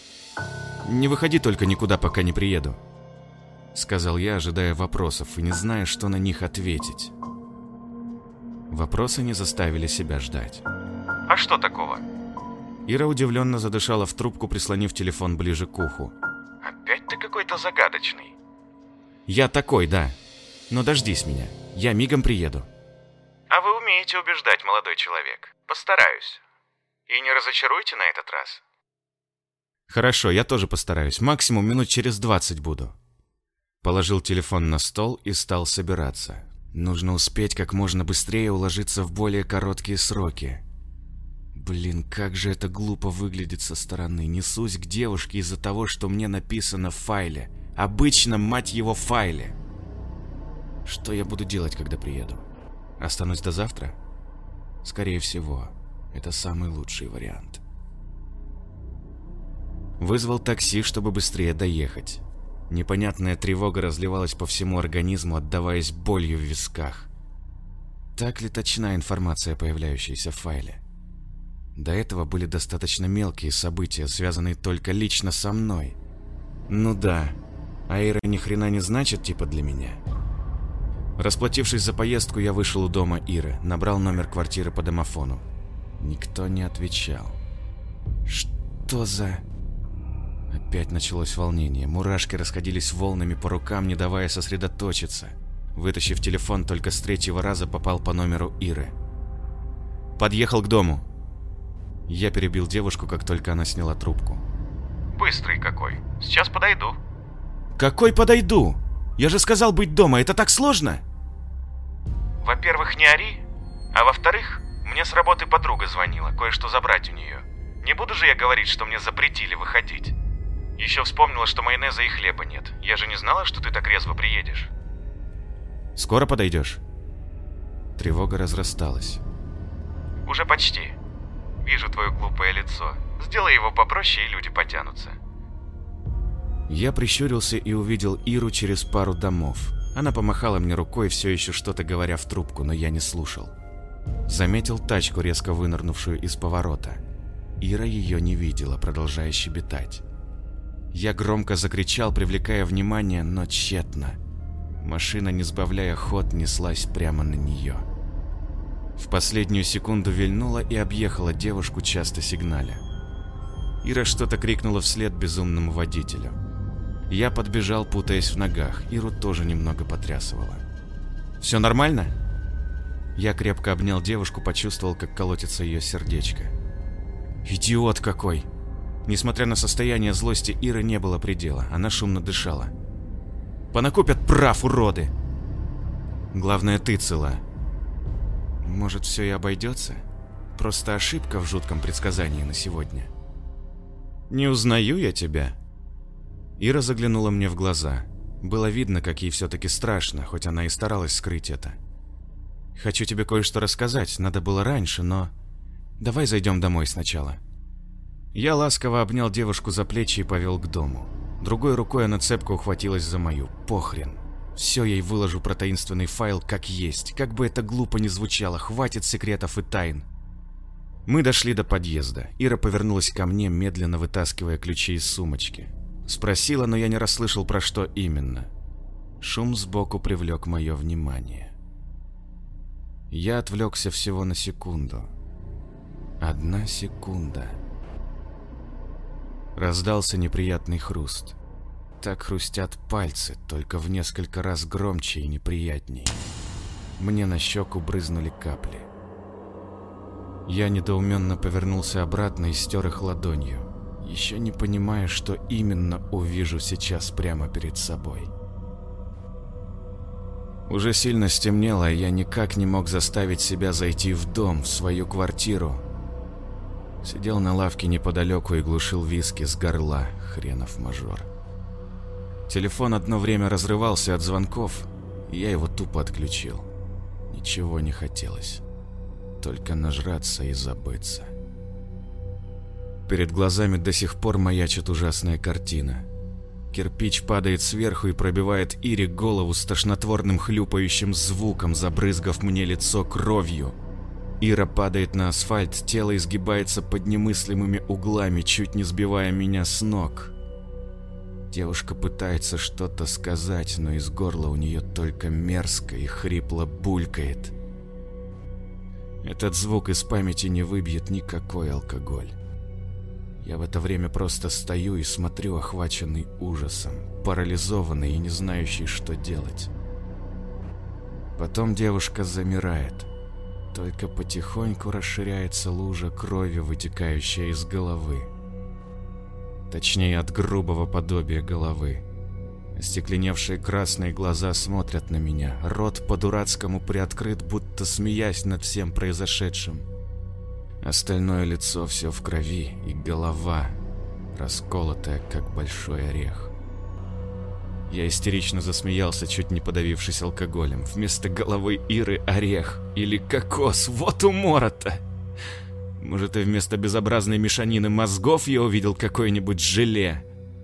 не выходи только никуда, пока не приеду», — сказал я, ожидая вопросов и не зная, что на них ответить. Вопросы не заставили себя ждать. «А что такого?» Ира удивленно задышала в трубку, прислонив телефон ближе к уху. «Опять ты какой-то загадочный». «Я такой, да». Но дождись меня, я мигом приеду. А вы умеете убеждать, молодой человек. Постараюсь. И не разочаруйте на этот раз. Хорошо, я тоже постараюсь. Максимум минут через 20 буду. Положил телефон на стол и стал собираться. Нужно успеть как можно быстрее уложиться в более короткие сроки. Блин, как же это глупо выглядит со стороны. Несусь к девушке из-за того, что мне написано в файле. Обычном, мать его, файле. Что я буду делать, когда приеду? Останусь до завтра? Скорее всего, это самый лучший вариант. Вызвал такси, чтобы быстрее доехать. Непонятная тревога разливалась по всему организму, отдаваясь болью в висках. Так ли точна информация, появляющаяся в файле? До этого были достаточно мелкие события, связанные только лично со мной. Ну да, Ира ни хрена не значит типа для меня. Расплатившись за поездку, я вышел у дома Иры, набрал номер квартиры по домофону. Никто не отвечал. Что за... Опять началось волнение. Мурашки расходились волнами по рукам, не давая сосредоточиться. Вытащив телефон, только с 3-го раза попал по номеру Иры. «Подъехал к дому». Я перебил девушку, как только она сняла трубку. Быстрый какой. Сейчас подойду. «Какой подойду? Я же сказал быть дома, это так сложно?» Во-первых, не ори. А во-вторых, мне с работы подруга звонила, кое-что забрать у нее. Не буду же я говорить, что мне запретили выходить. Еще вспомнила, что майонеза и хлеба нет. Я же не знала, что ты так резво приедешь. «Скоро подойдешь?» Тревога разрасталась. Уже почти. Вижу твое глупое лицо. Сделай его попроще, и люди потянутся. Я прищурился и увидел Иру через пару домов. Она помахала мне рукой, все еще что-то говоря в трубку, но я не слушал. Заметил тачку, резко вынырнувшую из поворота. Ира ее не видела, продолжая щебетать. Я громко закричал, привлекая внимание, но тщетно. Машина, не сбавляя ход, неслась прямо на нее. В последнюю секунду вильнула и объехала девушку, часто сигналя. Ира что-то крикнула вслед безумному водителю. Я подбежал, путаясь в ногах. Иру тоже немного потрясывала. «Все нормально?» Я крепко обнял девушку, почувствовал, как колотится ее сердечко. «Идиот какой!» Несмотря на состояние злости, Иры не было предела. Она шумно дышала. «Понакупят прав, уроды!» «Главное, ты цела. Может, все и обойдется? Просто ошибка в жутком предсказании на сегодня». «Не узнаю я тебя». Ира заглянула мне в глаза. Было видно, как ей все-таки страшно, хоть она и старалась скрыть это. «Хочу тебе кое-что рассказать, надо было раньше, но... Давай зайдем домой сначала». Я ласково обнял девушку за плечи и повел к дому. Другой рукой она цепко ухватилась за мою. Похрен. Все ей выложу про таинственный файл как есть. Как бы это глупо ни звучало, хватит секретов и тайн. Мы дошли до подъезда. Ира повернулась ко мне, медленно вытаскивая ключи из сумочки. Спросила, но я не расслышал, про что именно. Шум сбоку привлек мое внимание. Я отвлекся всего на секунду. 1 секунда. Раздался неприятный хруст. Так хрустят пальцы, только в несколько раз громче и неприятней. Мне на щеку брызнули капли. Я недоуменно повернулся обратно и стер их ладонью, еще не понимая, что именно увижу сейчас прямо перед собой. Уже сильно стемнело, и я никак не мог заставить себя зайти в дом, в свою квартиру. Сидел на лавке неподалеку и глушил виски с горла, хренов мажор. Телефон одно время разрывался от звонков, и я его тупо отключил. Ничего не хотелось, только нажраться и забыться. Перед глазами до сих пор маячит ужасная картина. Кирпич падает сверху и пробивает Ире голову с тошнотворным хлюпающим звуком, забрызгав мне лицо кровью. Ира падает на асфальт, тело изгибается под немыслимыми углами, чуть не сбивая меня с ног. Девушка пытается что-то сказать, но из горла у нее только мерзко и хрипло булькает. Этот звук из памяти не выбьет никакой алкоголь. Я в это время просто стою и смотрю, охваченный ужасом, парализованный и не знающий, что делать. Потом девушка замирает. Только потихоньку расширяется лужа крови, вытекающая из головы. Точнее, от грубого подобия головы. Остекленевшие красные глаза смотрят на меня, рот по-дурацкому приоткрыт, будто смеясь над всем произошедшим. Остальное лицо все в крови, и голова, расколотая, как большой орех. Я истерично засмеялся, чуть не подавившись алкоголем. Вместо головы Иры орех или кокос, вот умора-то! Может, и вместо безобразной мешанины мозгов я увидел какое-нибудь желе?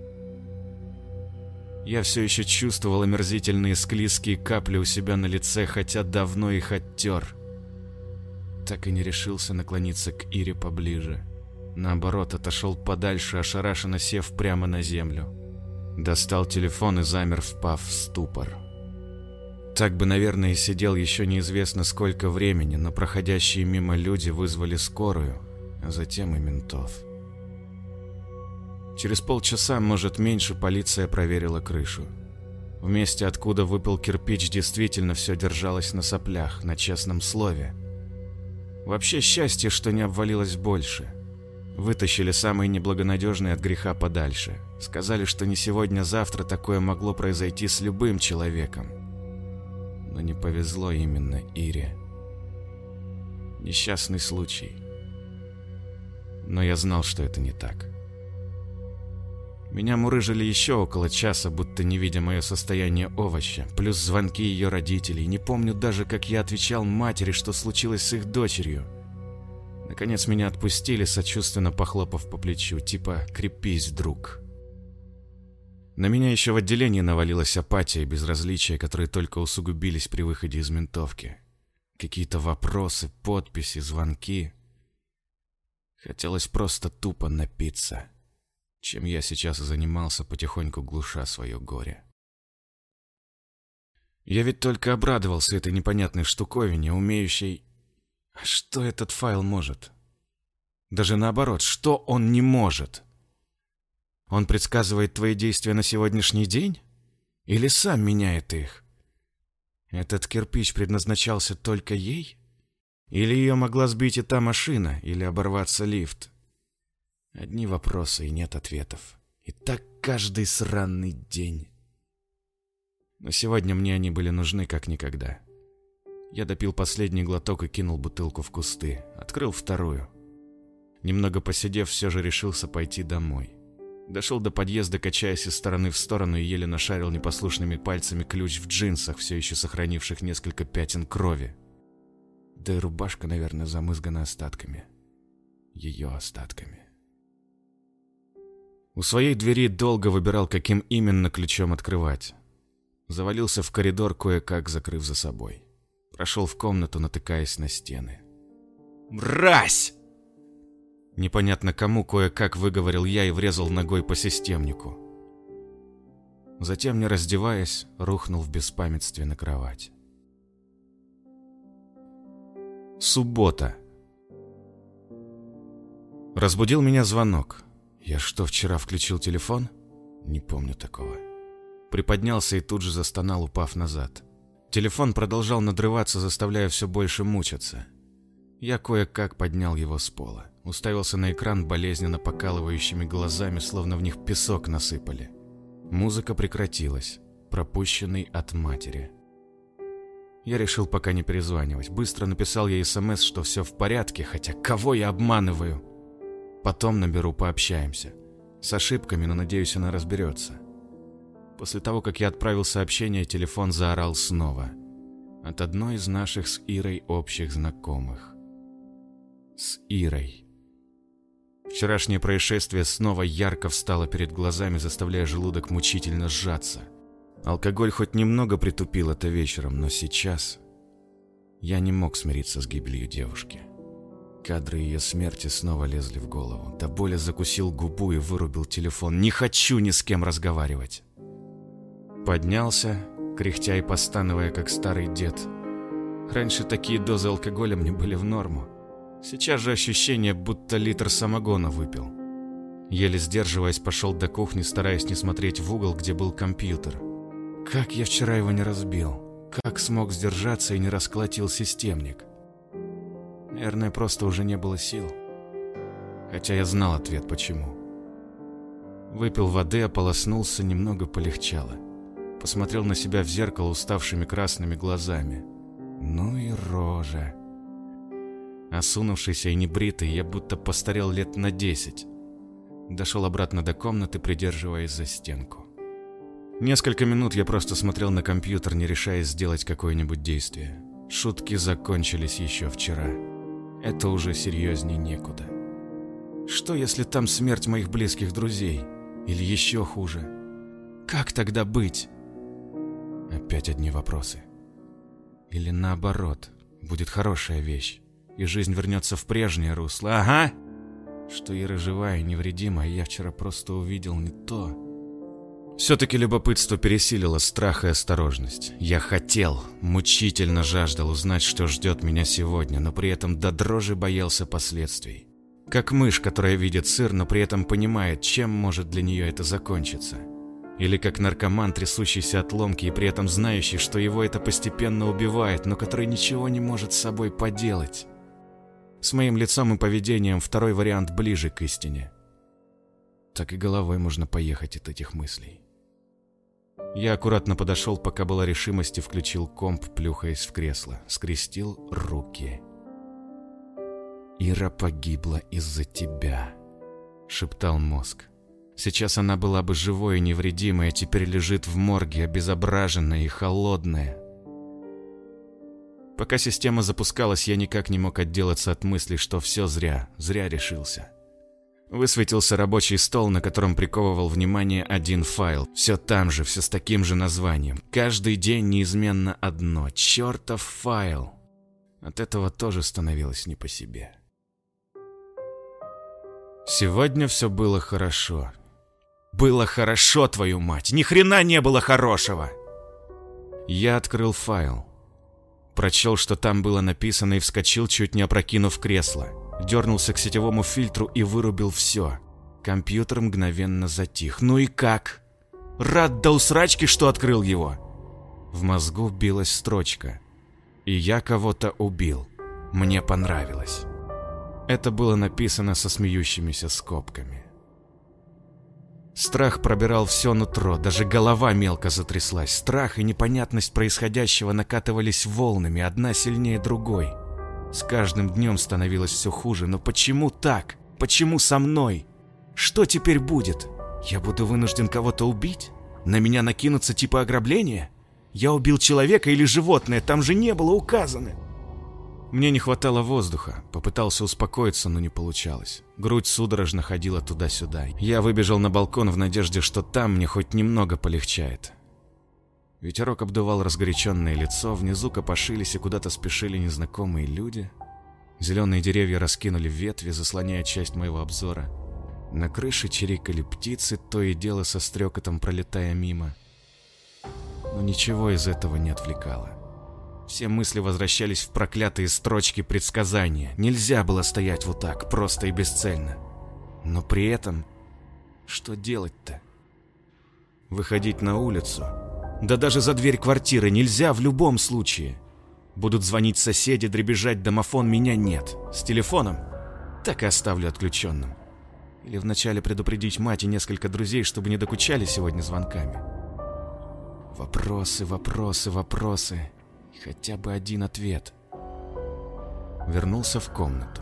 Я все еще чувствовал омерзительные склизкие капли у себя на лице, хотя давно их оттер. Так и не решился наклониться к Ире поближе. Наоборот, отошел подальше, ошарашенно сев прямо на землю. Достал телефон и замер, впав в ступор. Так бы, наверное, и сидел еще неизвестно сколько времени, но проходящие мимо люди вызвали скорую, а затем и ментов. Через полчаса, может меньше, полиция проверила крышу. В месте, откуда выпал кирпич, действительно все держалось на соплях, на честном слове. Вообще счастье, что не обвалилось больше. Вытащили самые неблагонадежные от греха подальше. Сказали, что не сегодня-завтра такое могло произойти с любым человеком. Но не повезло именно Ире. Несчастный случай. Но я знал, что это не так. Меня мурыжили еще около часа, будто не видя мое состояние овоща, плюс звонки ее родителей. Не помню даже, как я отвечал матери, что случилось с их дочерью. Наконец меня отпустили, сочувственно похлопав по плечу, типа «крепись, друг». На меня еще в отделении навалилась апатия и безразличие, которые только усугубились при выходе из ментовки. Какие-то вопросы, подписи, звонки. Хотелось просто тупо напиться, чем я сейчас и занимался, потихоньку глуша свое горе. Я ведь только обрадовался этой непонятной штуковине, умеющей... А что этот файл может? Даже наоборот, что он не может? Он предсказывает твои действия на сегодняшний день? Или сам меняет их? Этот кирпич предназначался только ей? Или ее могла сбить и та машина, или оборваться лифт? Одни вопросы и нет ответов. И так каждый сраный день. Но сегодня мне они были нужны как никогда. Я допил последний глоток и кинул бутылку в кусты. Открыл вторую. Немного посидев, все же решился пойти домой. Дошел до подъезда, качаясь из стороны в сторону, и еле нашарил непослушными пальцами ключ в джинсах, все еще сохранивших несколько пятен крови. Да и рубашка, наверное, замызгана остатками. Ее остатками. У своей двери долго выбирал, каким именно ключом открывать. Завалился в коридор, кое-как закрыв за собой. Прошел в комнату, натыкаясь на стены. «Мразь!» Непонятно кому кое-как выговорил я и врезал ногой по системнику. Затем, не раздеваясь, рухнул в беспамятстве на кровать. Суббота. Разбудил меня звонок. Я что, вчера включил телефон? Не помню такого. Приподнялся и тут же застонал, упав назад. Телефон продолжал надрываться, заставляя все больше мучиться. Я кое-как поднял его с пола. Уставился на экран болезненно покалывающими глазами, словно в них песок насыпали. Музыка прекратилась, пропущенный от матери. Я решил пока не перезванивать. Быстро написал ей СМС, что все в порядке, хотя кого я обманываю? Потом наберу, пообщаемся. С ошибками, но надеюсь, она разберется. После того, как я отправил сообщение, телефон заорал снова. От одной из наших с Ирой общих знакомых. С Ирой. Вчерашнее происшествие снова ярко встало перед глазами, заставляя желудок мучительно сжаться. Алкоголь хоть немного притупил это вечером, но сейчас я не мог смириться с гибелью девушки. Кадры ее смерти снова лезли в голову. До боли закусил губу и вырубил телефон. Не хочу ни с кем разговаривать. Поднялся, кряхтя и постановая, как старый дед. Раньше такие дозы алкоголя мне были в норму. Сейчас же ощущение, будто литр самогона выпил. Еле сдерживаясь, пошел до кухни, стараясь не смотреть в угол, где был компьютер. Как я вчера его не разбил? Как смог сдержаться и не расколотил системник? Наверное, просто уже не было сил. Хотя я знал ответ, почему. Выпил воды, ополоснулся, немного полегчало. Посмотрел на себя в зеркало уставшими красными глазами. Ну и рожа. Осунувшийся и небритый, я будто постарел лет на 10. Дошел обратно до комнаты, придерживаясь за стенку. Несколько минут я просто смотрел на компьютер, не решаясь сделать какое-нибудь действие. Шутки закончились еще вчера. Это уже серьезней некуда. Что, если там смерть моих близких друзей? Или еще хуже? Как тогда быть? Опять одни вопросы. Или наоборот, будет хорошая вещь, и жизнь вернется в прежнее русло. Ага! Что Ира живая и невредима, а я вчера просто увидел не то. Все-таки любопытство пересилило страх и осторожность. Я хотел, мучительно жаждал узнать, что ждет меня сегодня, но при этом до дрожи боялся последствий. Как мышь, которая видит сыр, но при этом понимает, чем может для нее это закончиться. Или как наркоман, трясущийся от ломки и при этом знающий, что его это постепенно убивает, но который ничего не может с собой поделать. С моим лицом и поведением второй вариант ближе к истине. Так и головой можно поехать от этих мыслей. Я аккуратно подошел, пока была решимость, и включил комп, плюхаясь в кресло. Скрестил руки. «Ира погибла из-за тебя», — шептал мозг. «Сейчас она была бы живой и невредимой, а теперь лежит в морге, обезображенная и холодная». Пока система запускалась, я никак не мог отделаться от мысли, что все зря решился. Высветился рабочий стол, на котором приковывал внимание один файл. Все там же, все с таким же названием. Каждый день неизменно одно. Чертов файл. От этого тоже становилось не по себе. Сегодня все было хорошо. Было хорошо, твою мать! Ни хрена не было хорошего! Я открыл файл. Прочел, что там было написано, и вскочил, чуть не опрокинув кресло. Дернулся к сетевому фильтру и вырубил все. Компьютер мгновенно затих. Ну и как? Рад до усрачки, что открыл его? В мозгу билась строчка. И я кого-то убил. Мне понравилось. Это было написано со смеющимися скобками. Страх пробирал все нутро, даже голова мелко затряслась. Страх и непонятность происходящего накатывались волнами, одна сильнее другой. С каждым днем становилось все хуже, но почему так? Почему со мной? Что теперь будет? Я буду вынужден кого-то убить? На меня накинуться типа ограбления? Я убил человека или животное, там же не было указано. Мне не хватало воздуха, попытался успокоиться, но не получалось. Грудь судорожно ходила туда-сюда. Я выбежал на балкон в надежде, что там мне хоть немного полегчает. Ветерок обдувал разгоряченное лицо, внизу копошились и куда-то спешили незнакомые люди. Зеленые деревья раскинули ветви, заслоняя часть моего обзора. На крыше чирикали птицы, то и дело со стрекотом пролетая мимо. Но ничего из этого не отвлекало. Все мысли возвращались в проклятые строчки предсказания. Нельзя было стоять вот так, просто и бесцельно. Но при этом, что делать-то? Выходить на улицу? Да даже за дверь квартиры нельзя в любом случае. Будут звонить соседи, дребезжать домофон, меня нет. С телефоном? Так и оставлю отключенным. Или вначале предупредить мать и несколько друзей, чтобы не докучали сегодня звонками. Вопросы, вопросы, вопросы. Хотя бы один ответ. Вернулся в комнату.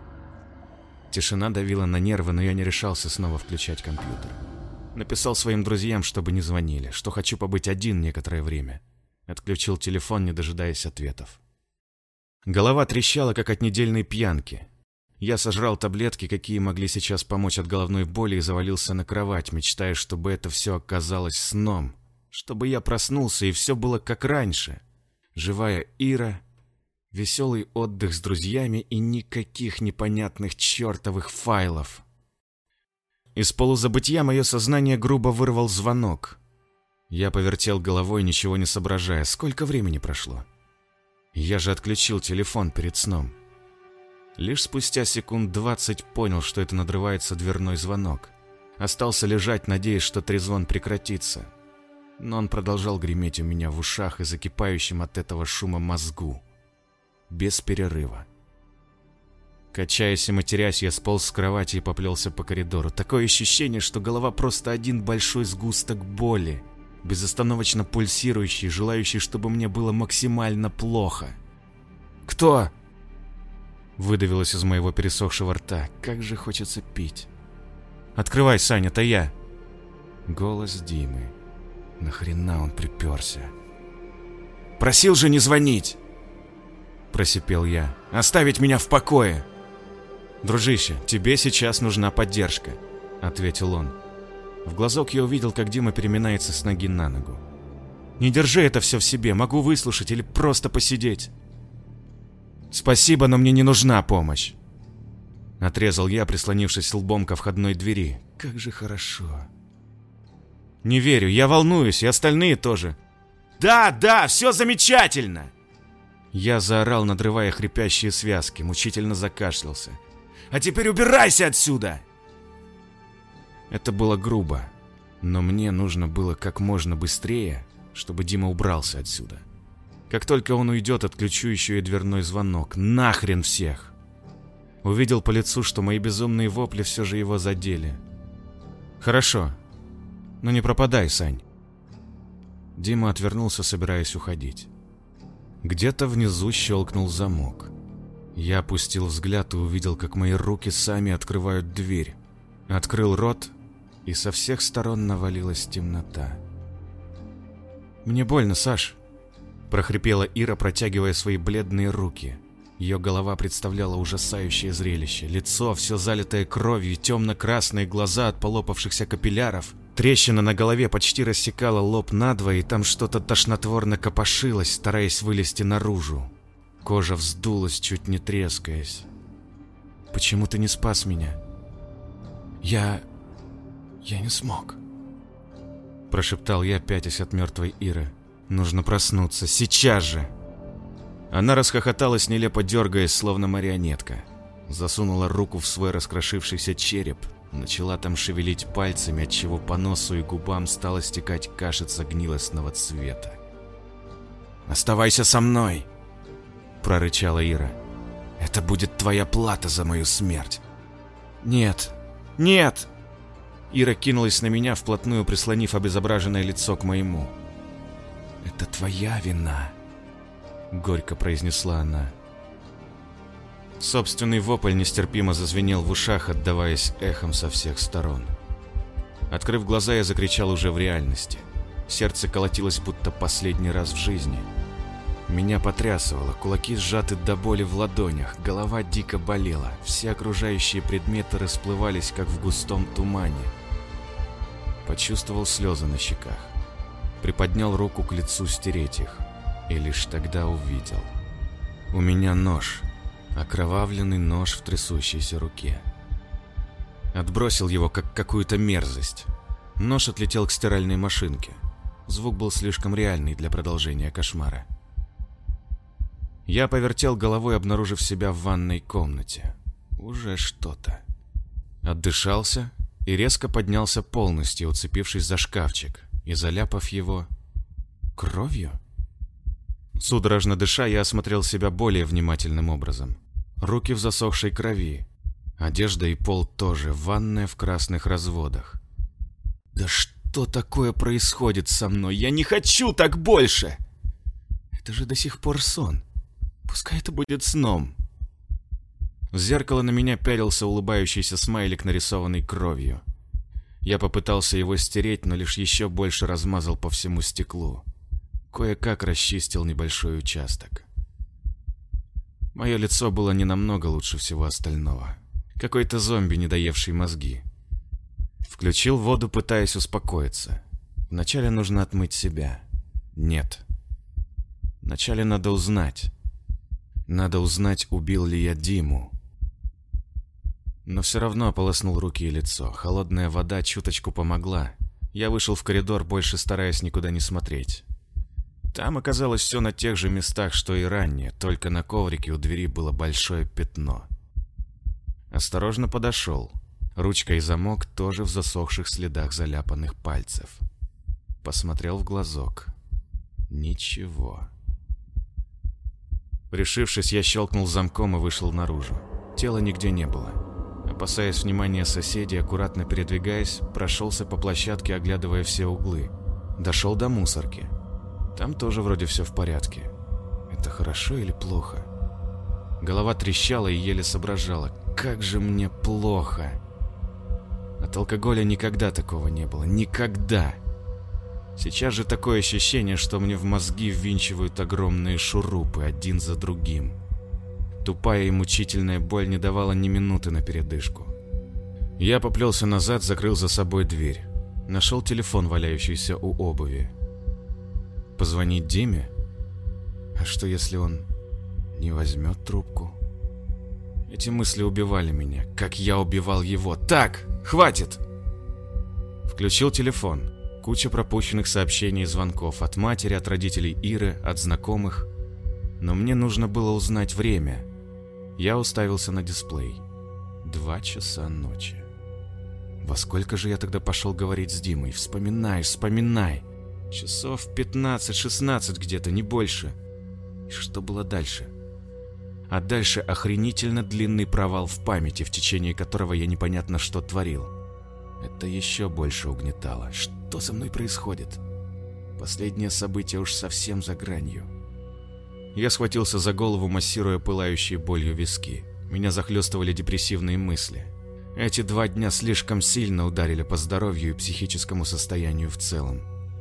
Тишина давила на нервы, но я не решался снова включать компьютер. Написал своим друзьям, чтобы не звонили, что хочу побыть один некоторое время. Отключил телефон, не дожидаясь ответов. Голова трещала, как от недельной пьянки. Я сожрал таблетки, какие могли сейчас помочь от головной боли, и завалился на кровать, мечтая, чтобы это все оказалось сном. Чтобы я проснулся, и все было как раньше. Живая Ира, веселый отдых с друзьями и никаких непонятных чертовых файлов. Из полузабытия мое сознание грубо вырвал звонок. Я повертел головой, ничего не соображая. Сколько времени прошло? Я же отключил телефон перед сном. Лишь спустя секунд 20 понял, что это надрывается дверной звонок. Остался лежать, надеясь, что трезвон прекратится. но он продолжал греметь у меня в ушах и закипающим от этого шума мозгу. Без перерыва. Качаясь и матерясь, я сполз с кровати и поплелся по коридору. Такое ощущение, что голова просто один большой сгусток боли, безостановочно пульсирующий, желающий, чтобы мне было максимально плохо. «Кто?» Выдавилось из моего пересохшего рта. Как же хочется пить. «Открывай, Саня, это я!» Голос Димы. Нахрена он приперся? «Просил же не звонить!» Просипел я. «Оставить меня в покое!» «Дружище, тебе сейчас нужна поддержка», — ответил он. В глазок я увидел, как Дима переминается с ноги на ногу. «Не держи это все в себе, могу выслушать или просто посидеть». «Спасибо, но мне не нужна помощь», — отрезал я, прислонившись лбом ко входной двери. «Как же хорошо». «Не верю, я волнуюсь, и остальные тоже». «Да, все замечательно!» Я заорал, надрывая хрипящие связки, мучительно закашлялся. «А теперь убирайся отсюда!» Это было грубо, но мне нужно было как можно быстрее, чтобы Дима убрался отсюда. Как только он уйдет, отключу еще и дверной звонок. Нахрен всех! Увидел по лицу, что мои безумные вопли все же его задели. «Хорошо, но не пропадай, Сань». Дима отвернулся, собираясь уходить. Где-то внизу щелкнул замок. Я опустил взгляд и увидел, как мои руки сами открывают дверь. Открыл рот, и со всех сторон навалилась темнота. «Мне больно, Саш», — прохрипела Ира, протягивая свои бледные руки. Ее голова представляла ужасающее зрелище. Лицо, все залитое кровью, темно-красные глаза от полопавшихся капилляров. Трещина на голове почти рассекала лоб надвое, и там что-то тошнотворно копошилось, стараясь вылезти наружу. Кожа вздулась, чуть не трескаясь. «Почему ты не спас меня?» Я не смог», — прошептал я, пятясь от мертвой Иры. «Нужно проснуться, сейчас же!» Она расхохоталась, нелепо дергаясь, словно марионетка. Засунула руку в свой раскрошившийся череп, начала там шевелить пальцами, отчего по носу и губам стала стекать кашица гнилостного цвета. «Оставайся со мной!» — прорычала Ира. «Это будет твоя плата за мою смерть!» «Нет! Нет!» Ира кинулась на меня, вплотную прислонив обезображенное лицо к моему. «Это твоя вина!» — горько произнесла она. Собственный вопль нестерпимо зазвенел в ушах, отдаваясь эхом со всех сторон. Открыв глаза, я закричал уже в реальности. Сердце колотилось, будто последний раз в жизни. Меня потрясывало, кулаки сжаты до боли в ладонях, голова дико болела, все окружающие предметы расплывались, как в густом тумане. Почувствовал слезы на щеках. Приподнял руку к лицу стереть их, и лишь тогда увидел. У меня нож, окровавленный нож в трясущейся руке. Отбросил его, как какую-то мерзость. Нож отлетел к стиральной машинке. Звук был слишком реальный для продолжения кошмара. Я повертел головой, обнаружив себя в ванной комнате. Уже что-то. Отдышался и резко поднялся полностью, уцепившись за шкафчик и заляпав его кровью. Судорожно дыша, я осмотрел себя более внимательным образом. Руки в засохшей крови. Одежда и пол тоже, ванная в красных разводах. Да что такое происходит со мной? Я не хочу так больше! Это же до сих пор сон. Пускай это будет сном. В зеркало на меня пялился улыбающийся смайлик, нарисованный кровью. Я попытался его стереть, но лишь еще больше размазал по всему стеклу. Кое-как расчистил небольшой участок. Мое лицо было не намного лучше всего остального. Какой-то зомби, не доевший мозги. Включил воду, пытаясь успокоиться. Вначале нужно отмыть себя. Нет. Вначале надо узнать. Надо узнать, убил ли я Диму. Но все равно ополоснул руки и лицо. Холодная вода чуточку помогла. Я вышел в коридор, больше стараясь никуда не смотреть. Там оказалось все на тех же местах, что и ранее, только на коврике у двери было большое пятно. Осторожно подошел. Ручка и замок тоже в засохших следах заляпанных пальцев. Посмотрел в глазок. Ничего. Решившись, я щелкнул замком и вышел наружу. Тела нигде не было. Опасаясь внимания соседей, аккуратно передвигаясь, прошелся по площадке, оглядывая все углы. Дошел до мусорки. Там тоже вроде все в порядке. Это хорошо или плохо? Голова трещала и еле соображала. Как же мне плохо! От алкоголя никогда такого не было. Никогда! Сейчас же такое ощущение, что мне в мозги ввинчивают огромные шурупы один за другим. Тупая и мучительная боль не давала ни минуты на передышку. Я поплелся назад, закрыл за собой дверь. Нашел телефон, валяющийся у обуви. Позвонить Диме? А что, если он не возьмет трубку? Эти мысли убивали меня, как я убивал его. Так, хватит! Включил телефон. Куча пропущенных сообщений и звонков от матери, от родителей Иры, от знакомых. Но мне нужно было узнать время. Я уставился на дисплей. 2 часа ночи. Во сколько же я тогда пошел говорить с Димой? Вспоминай. Часов 15-16 где-то, не больше. И что было дальше? А дальше охренительно длинный провал в памяти, в течение которого я непонятно что творил. Это еще больше угнетало. Что со мной происходит? Последнее событие уж совсем за гранью. Я схватился за голову, массируя пылающие болью виски. Меня захлестывали депрессивные мысли. Эти 2 дня слишком сильно ударили по здоровью и психическому состоянию в целом.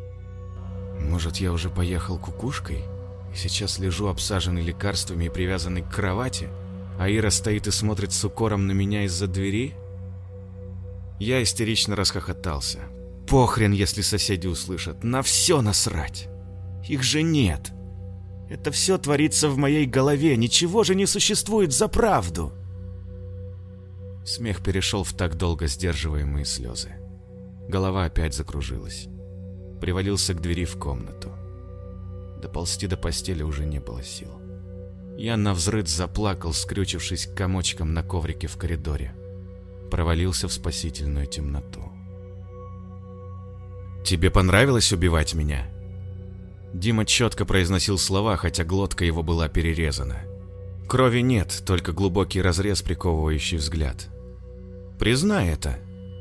Может, я уже поехал кукушкой? И сейчас лежу обсаженный лекарствами и привязанный к кровати, а Ира стоит и смотрит с укором на меня из-за двери? Я истерично расхохотался. Похрен, если соседи услышат. На все насрать. Их же нет. Это все творится в моей голове. Ничего же не существует за правду. Смех перешел в так долго сдерживаемые слезы. Голова опять закружилась. Привалился к двери в комнату. Доползти до постели уже не было сил. Я навзрыд заплакал, скрючившись комочком на коврике в коридоре. Провалился в спасительную темноту. «Тебе понравилось убивать меня?» Дима четко произносил слова, хотя глотка его была перерезана. Крови нет, только глубокий разрез, приковывающий взгляд. «Признай это!»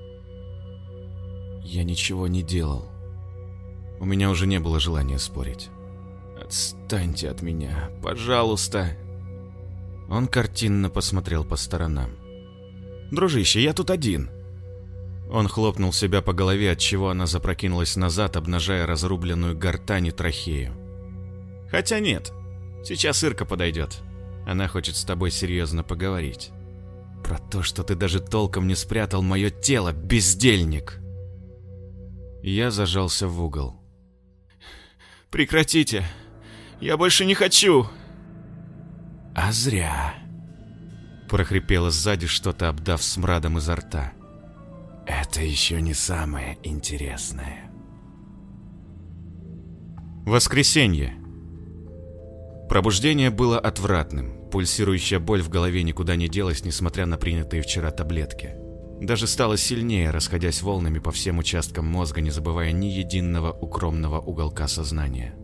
Я ничего не делал. У меня уже не было желания спорить. «Отстаньте от меня, пожалуйста!» Он картинно посмотрел по сторонам. «Дружище, я тут один!» Он хлопнул себя по голове, отчего она запрокинулась назад, обнажая разрубленную гортань и трахею. «Хотя нет, сейчас Ирка подойдет. Она хочет с тобой серьезно поговорить. Про то, что ты даже толком не спрятал мое тело, бездельник!» Я зажался в угол. «Прекратите! Я больше не хочу!» «А зря!» Прохрипело сзади, что-то обдав смрадом изо рта. «Это еще не самое интересное». Воскресенье. Пробуждение было отвратным. Пульсирующая боль в голове никуда не делась, несмотря на принятые вчера таблетки. Даже стало сильнее, расходясь волнами по всем участкам мозга, не забывая ни единого укромного уголка сознания.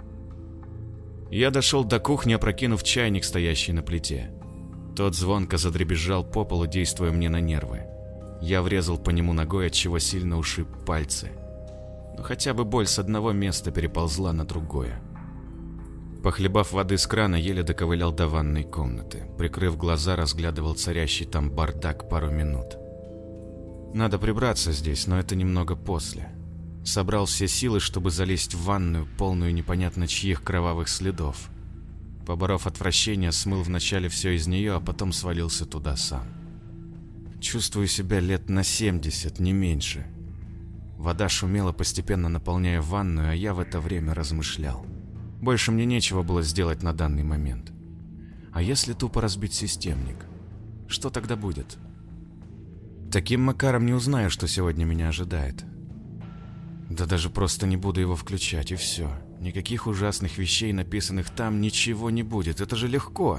Я дошел до кухни, опрокинув чайник, стоящий на плите. Тот звонко задребезжал по полу, действуя мне на нервы. Я врезал по нему ногой, отчего сильно ушиб пальцы. Но хотя бы боль с одного места переползла на другое. Похлебав воды с крана, еле доковылял до ванной комнаты. Прикрыв глаза, разглядывал царящий там бардак пару минут. Надо прибраться здесь, но это немного после. Собрал все силы, чтобы залезть в ванную, полную непонятно чьих кровавых следов. Поборов отвращение, смыл вначале все из нее, а потом свалился туда сам. Чувствую себя лет на 70, не меньше. Вода шумела, постепенно наполняя ванную, а я в это время размышлял. Больше мне нечего было сделать на данный момент. А если тупо разбить системник? Что тогда будет? Таким макаром не узнаю, что сегодня меня ожидает. Да даже просто не буду его включать, и все. Никаких ужасных вещей, написанных там, ничего не будет. Это же легко.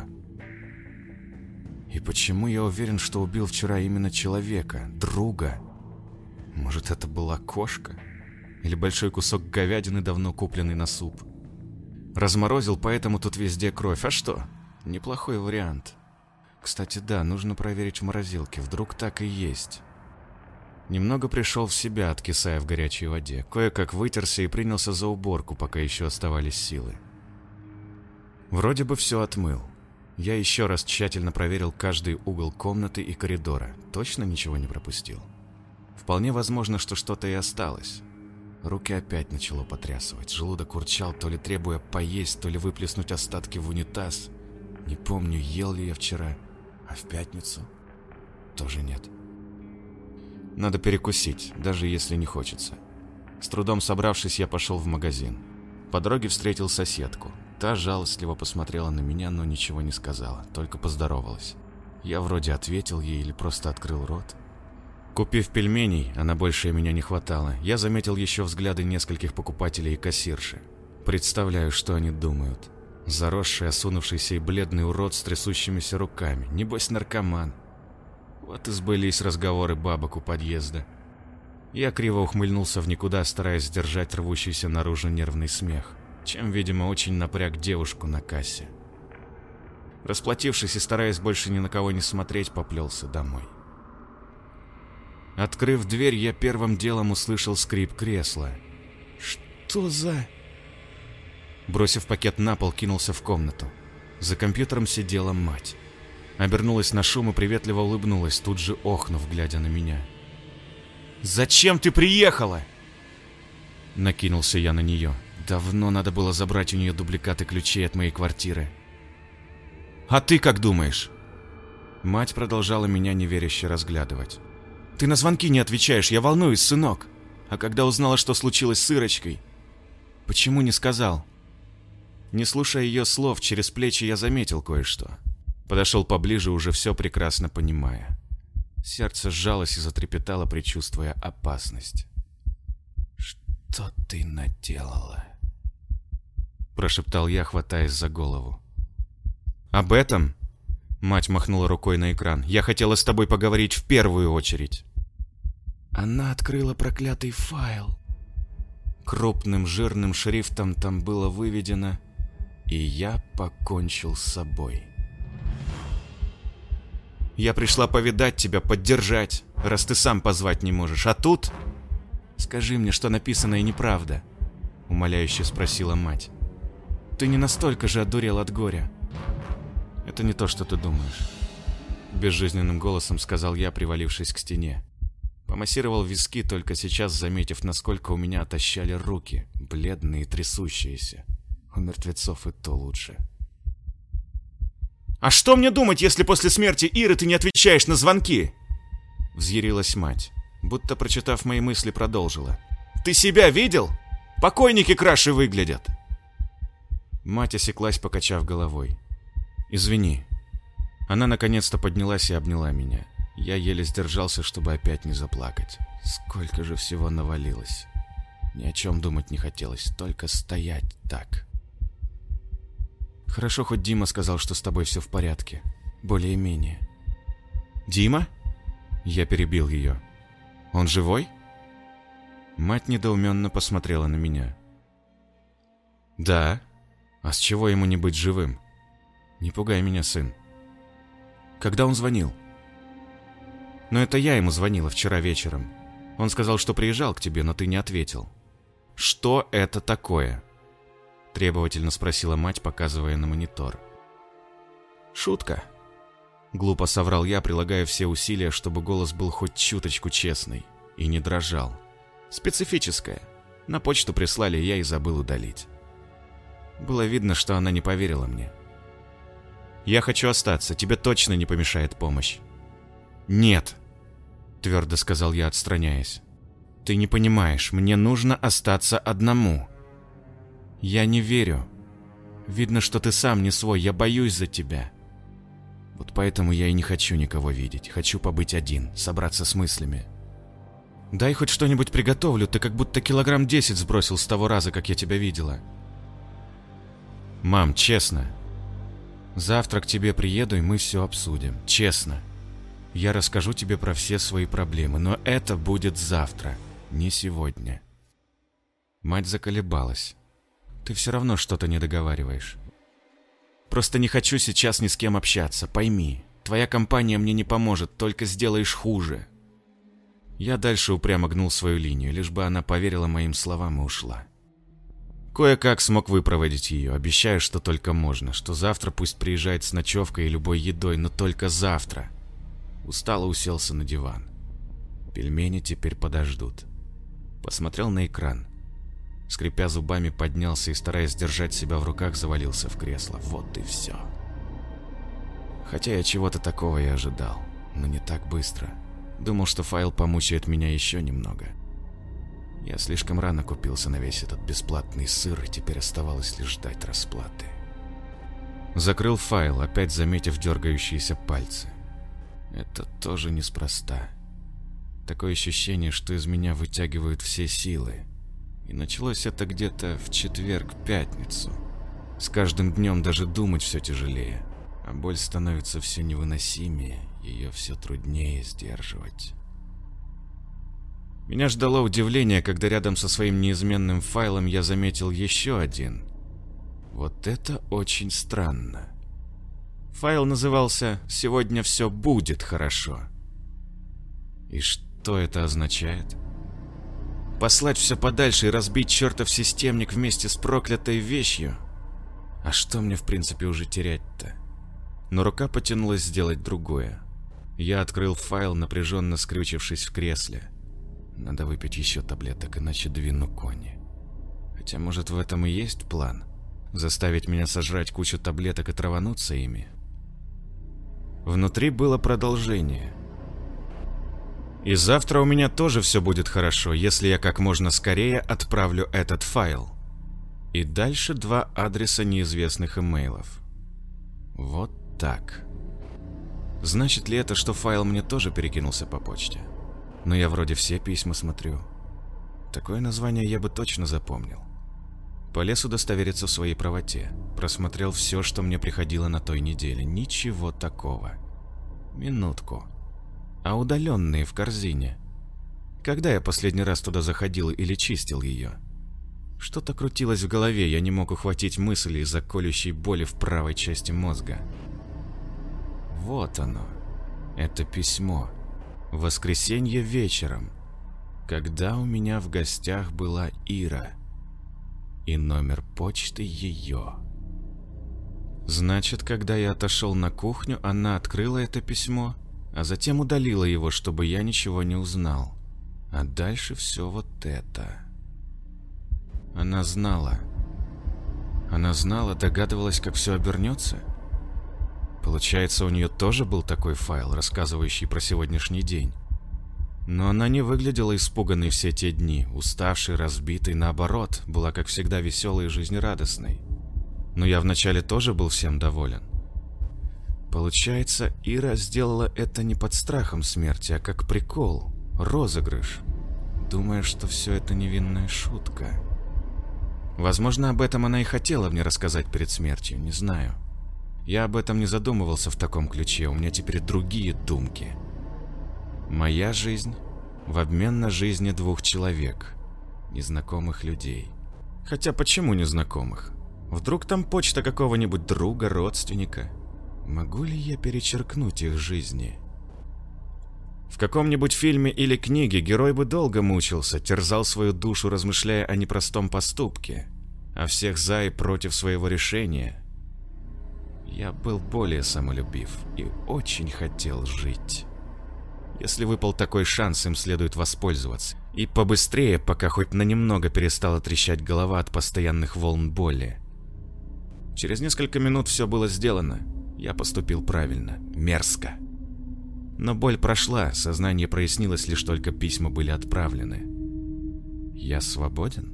И почему я уверен, что убил вчера именно человека, друга? Может, это была кошка? Или большой кусок говядины, давно купленный на суп. Разморозил, поэтому тут везде кровь. А что? Неплохой вариант. Кстати, да, нужно проверить в морозилке. Вдруг так и есть. Немного пришел в себя, откисая в горячей воде. Кое-как вытерся и принялся за уборку, пока еще оставались силы. Вроде бы все отмыл. Я еще раз тщательно проверил каждый угол комнаты и коридора. Точно ничего не пропустил. Вполне возможно, что что-то и осталось. Руки опять начало потрясывать. Желудок урчал, то ли требуя поесть, то ли выплеснуть остатки в унитаз. Не помню, ел ли я вчера, а в пятницу тоже нет. Надо перекусить, даже если не хочется. С трудом собравшись, я пошел в магазин. По дороге встретил соседку. Та жалостливо посмотрела на меня, но ничего не сказала, только поздоровалась. Я вроде ответил ей или просто открыл рот. Купив пельменей, а на большее меня не хватало, я заметил еще взгляды нескольких покупателей и кассирши. Представляю, что они думают. Заросший, осунувшийся и бледный урод с трясущимися руками. Небось, наркоман. Вот и сбылись разговоры бабок у подъезда. Я криво ухмыльнулся в никуда, стараясь сдержать рвущийся наружу нервный смех, чем, видимо, очень напряг девушку на кассе. Расплатившись и стараясь больше ни на кого не смотреть, поплелся домой. Открыв дверь, я первым делом услышал скрип кресла. Что за... Бросив пакет на пол, кинулся в комнату. За компьютером сидела мать. Обернулась на шум и приветливо улыбнулась, тут же охнув, глядя на меня. «Зачем ты приехала?» Накинулся я на нее. Давно надо было забрать у нее дубликаты ключей от моей квартиры. «А ты как думаешь?» Мать продолжала меня неверяще разглядывать. «Ты на звонки не отвечаешь, я волнуюсь, сынок. А когда узнала, что случилось с Ирочкой, почему не сказал?» Не слушая ее слов, через плечи я заметил кое-что. Подошел поближе, уже все прекрасно понимая. Сердце сжалось и затрепетало, предчувствуя опасность. «Что ты наделала?» Прошептал я, хватаясь за голову. «Об этом?» Мать махнула рукой на экран. «Я хотела с тобой поговорить в первую очередь». Она открыла проклятый файл. Крупным жирным шрифтом там было выведено: «И я покончил с собой». Я пришла повидать тебя, поддержать, раз ты сам позвать не можешь. А тут... Скажи мне, что написанное неправда, умоляюще спросила мать. Ты не настолько же одурел от горя. Это не то, что ты думаешь, безжизненным голосом сказал я, привалившись к стене. Помассировал виски, только сейчас заметив, насколько у меня отощали руки, бледные и трясущиеся. У мертвецов и то лучше. «А что мне думать, если после смерти Иры ты не отвечаешь на звонки?» Взъярилась мать, будто, прочитав мои мысли, продолжила. «Ты себя видел? Покойники краше выглядят!» Мать осеклась, покачав головой. «Извини». Она наконец-то поднялась и обняла меня. Я еле сдержался, чтобы опять не заплакать. Сколько же всего навалилось. Ни о чем думать не хотелось, только стоять так. «Хорошо, хоть Дима сказал, что с тобой все в порядке. Более-менее». «Дима?» Я перебил ее. «Он живой?» Мать недоуменно посмотрела на меня. «Да. А с чего ему не быть живым? Не пугай меня, сын». «Когда он звонил?» «Но это я ему звонила вчера вечером. Он сказал, что приезжал к тебе, но ты не ответил». «Что это такое?» Требовательно спросила мать, показывая на монитор. «Шутка», — глупо соврал я, прилагая все усилия, чтобы голос был хоть чуточку честный и не дрожал. «Специфическая. На почту прислали, я и забыл удалить». Было видно, что она не поверила мне. «Я хочу остаться, тебе точно не помешает помощь». «Нет», — твердо сказал я, отстраняясь. «Ты не понимаешь, мне нужно остаться одному». «Я не верю. Видно, что ты сам не свой, я боюсь за тебя. Вот поэтому я и не хочу никого видеть. Хочу побыть один, собраться с мыслями. Дай хоть что-нибудь приготовлю, ты как будто килограмм 10 сбросил с того раза, как я тебя видела». «Мам, честно. Завтра к тебе приеду, и мы все обсудим. Честно. Я расскажу тебе про все свои проблемы, но это будет завтра, не сегодня». Мать заколебалась. «Ты все равно что-то не договариваешь. Просто не хочу сейчас ни с кем общаться, пойми. Твоя компания мне не поможет, только сделаешь хуже». Я дальше упрямо гнул свою линию, лишь бы она поверила моим словам и ушла. Кое-как смог выпроводить ее, обещаю, что только можно, что завтра пусть приезжает с ночевкой и любой едой, но только завтра. Устало уселся на диван. Пельмени теперь подождут. Посмотрел на экран. Скрипя зубами, поднялся и, стараясь держать себя в руках, завалился в кресло. Вот и все. Хотя я чего-то такого и ожидал, но не так быстро. Думал, что файл помучает меня еще немного. Я слишком рано купился на весь этот бесплатный сыр, и теперь оставалось лишь ждать расплаты. Закрыл файл, опять заметив дергающиеся пальцы. Это тоже неспроста. Такое ощущение, что из меня вытягивают все силы. И началось это где-то в четверг-пятницу. С каждым днем даже думать все тяжелее, а боль становится все невыносимее, ее все труднее сдерживать. Меня ждало удивление, когда рядом со своим неизменным файлом я заметил еще один. Вот это очень странно. Файл назывался «Сегодня все будет хорошо». И что это означает? Послать все подальше и разбить чертов системник вместе с проклятой вещью? А что мне в принципе уже терять-то? Но рука потянулась сделать другое. Я открыл файл, напряженно скрючившись в кресле. Надо выпить еще таблеток, иначе двину кони. Хотя, может, в этом и есть план? Заставить меня сожрать кучу таблеток и травануться ими? Внутри было продолжение. И завтра у меня тоже все будет хорошо, если я как можно скорее отправлю этот файл. И дальше 2 адреса неизвестных имейлов. Вот так. Значит ли это, что файл мне тоже перекинулся по почте? Но я вроде все письма смотрю. Такое название я бы точно запомнил. Полез удостовериться в своей правоте. Просмотрел все, что мне приходило на той неделе. Ничего такого. Минутку. А удаленные в корзине? Когда я последний раз туда заходил или чистил ее? Что-то крутилось в голове, я не мог ухватить мысли из-за колющей боли в правой части мозга. Вот оно. Это письмо. Воскресенье вечером. Когда у меня в гостях была Ира. И номер почты ее. Значит, когда я отошел на кухню, она открыла это письмо, а затем удалила его, чтобы я ничего не узнал. А дальше все вот это. Она знала. Она знала, догадывалась, как все обернется. Получается, у нее тоже был такой файл, рассказывающий про сегодняшний день. Но она не выглядела испуганной все те дни, уставшей, разбитой, наоборот, была, как всегда, веселой и жизнерадостной. Но я вначале тоже был всем доволен. Получается, Ира сделала это не под страхом смерти, а как прикол, розыгрыш, думая, что все это невинная шутка. Возможно, об этом она и хотела мне рассказать перед смертью, не знаю. Я об этом не задумывался в таком ключе, у меня теперь другие думки. Моя жизнь в обмен на жизни 2 человек, незнакомых людей. Хотя почему незнакомых? Вдруг там почта какого-нибудь друга, родственника? Могу ли я перечеркнуть их жизни? В каком-нибудь фильме или книге герой бы долго мучился, терзал свою душу, размышляя о непростом поступке, о всех за и против своего решения. Я был более самолюбив и очень хотел жить. Если выпал такой шанс, им следует воспользоваться. И побыстрее, пока хоть на немного перестала трещать голова от постоянных волн боли. Через несколько минут все было сделано. Я поступил правильно. Мерзко. Но боль прошла, сознание прояснилось, лишь только письма были отправлены. Я свободен?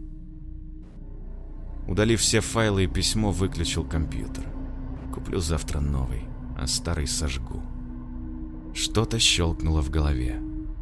Удалив все файлы и письмо, выключил компьютер. Куплю завтра новый, а старый сожгу. Что-то щелкнуло в голове.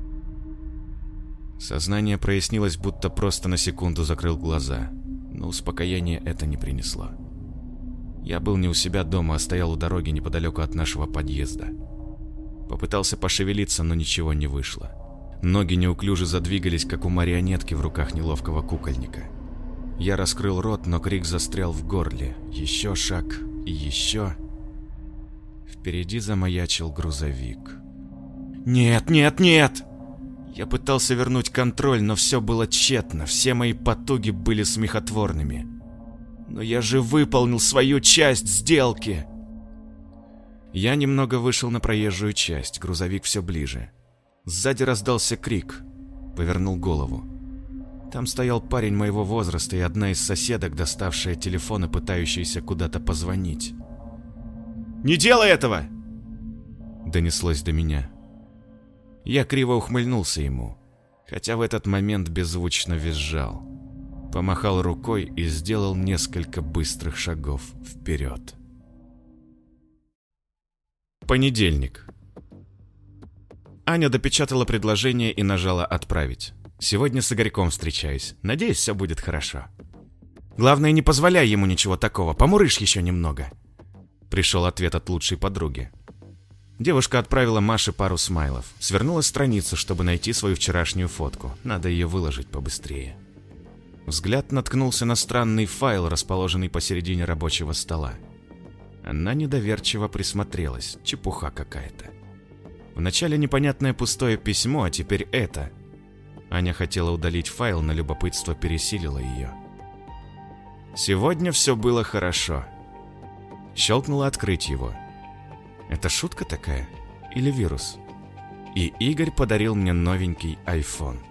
Сознание прояснилось, будто просто на секунду закрыл глаза, но успокоение это не принесло. Я был не у себя дома, а стоял у дороги неподалеку от нашего подъезда. Попытался пошевелиться, но ничего не вышло. Ноги неуклюже задвигались, как у марионетки в руках неловкого кукольника. Я раскрыл рот, но крик застрял в горле. Еще шаг и еще. Впереди замаячил грузовик. «Нет, нет, нет!» Я пытался вернуть контроль, но все было тщетно. Все мои потуги были смехотворными. Но я же выполнил свою часть сделки. Я немного вышел на проезжую часть, грузовик все ближе. Сзади раздался крик. Повернул голову. Там стоял парень моего возраста и одна из соседок, доставшая телефон и пытающаяся куда-то позвонить. «Не делай этого!» Донеслось до меня. Я криво ухмыльнулся ему, хотя в этот момент беззвучно визжал. Помахал рукой и сделал несколько быстрых шагов вперед. Понедельник. Аня допечатала предложение и нажала «Отправить». Сегодня с Игорьком встречаюсь. Надеюсь, все будет хорошо. Главное, не позволяй ему ничего такого. Помурышь еще немного. Пришел ответ от лучшей подруги. Девушка отправила Маше пару смайлов. Свернула страницу, чтобы найти свою вчерашнюю фотку. Надо ее выложить побыстрее. Взгляд наткнулся на странный файл, расположенный посередине рабочего стола. Она недоверчиво присмотрелась. Чепуха какая-то. Вначале непонятное пустое письмо, а теперь это. Аня хотела удалить файл, но любопытство пересилило ее. Сегодня все было хорошо. Щелкнуло открыть его. Это шутка такая? Или вирус? И Игорь подарил мне новенький iPhone.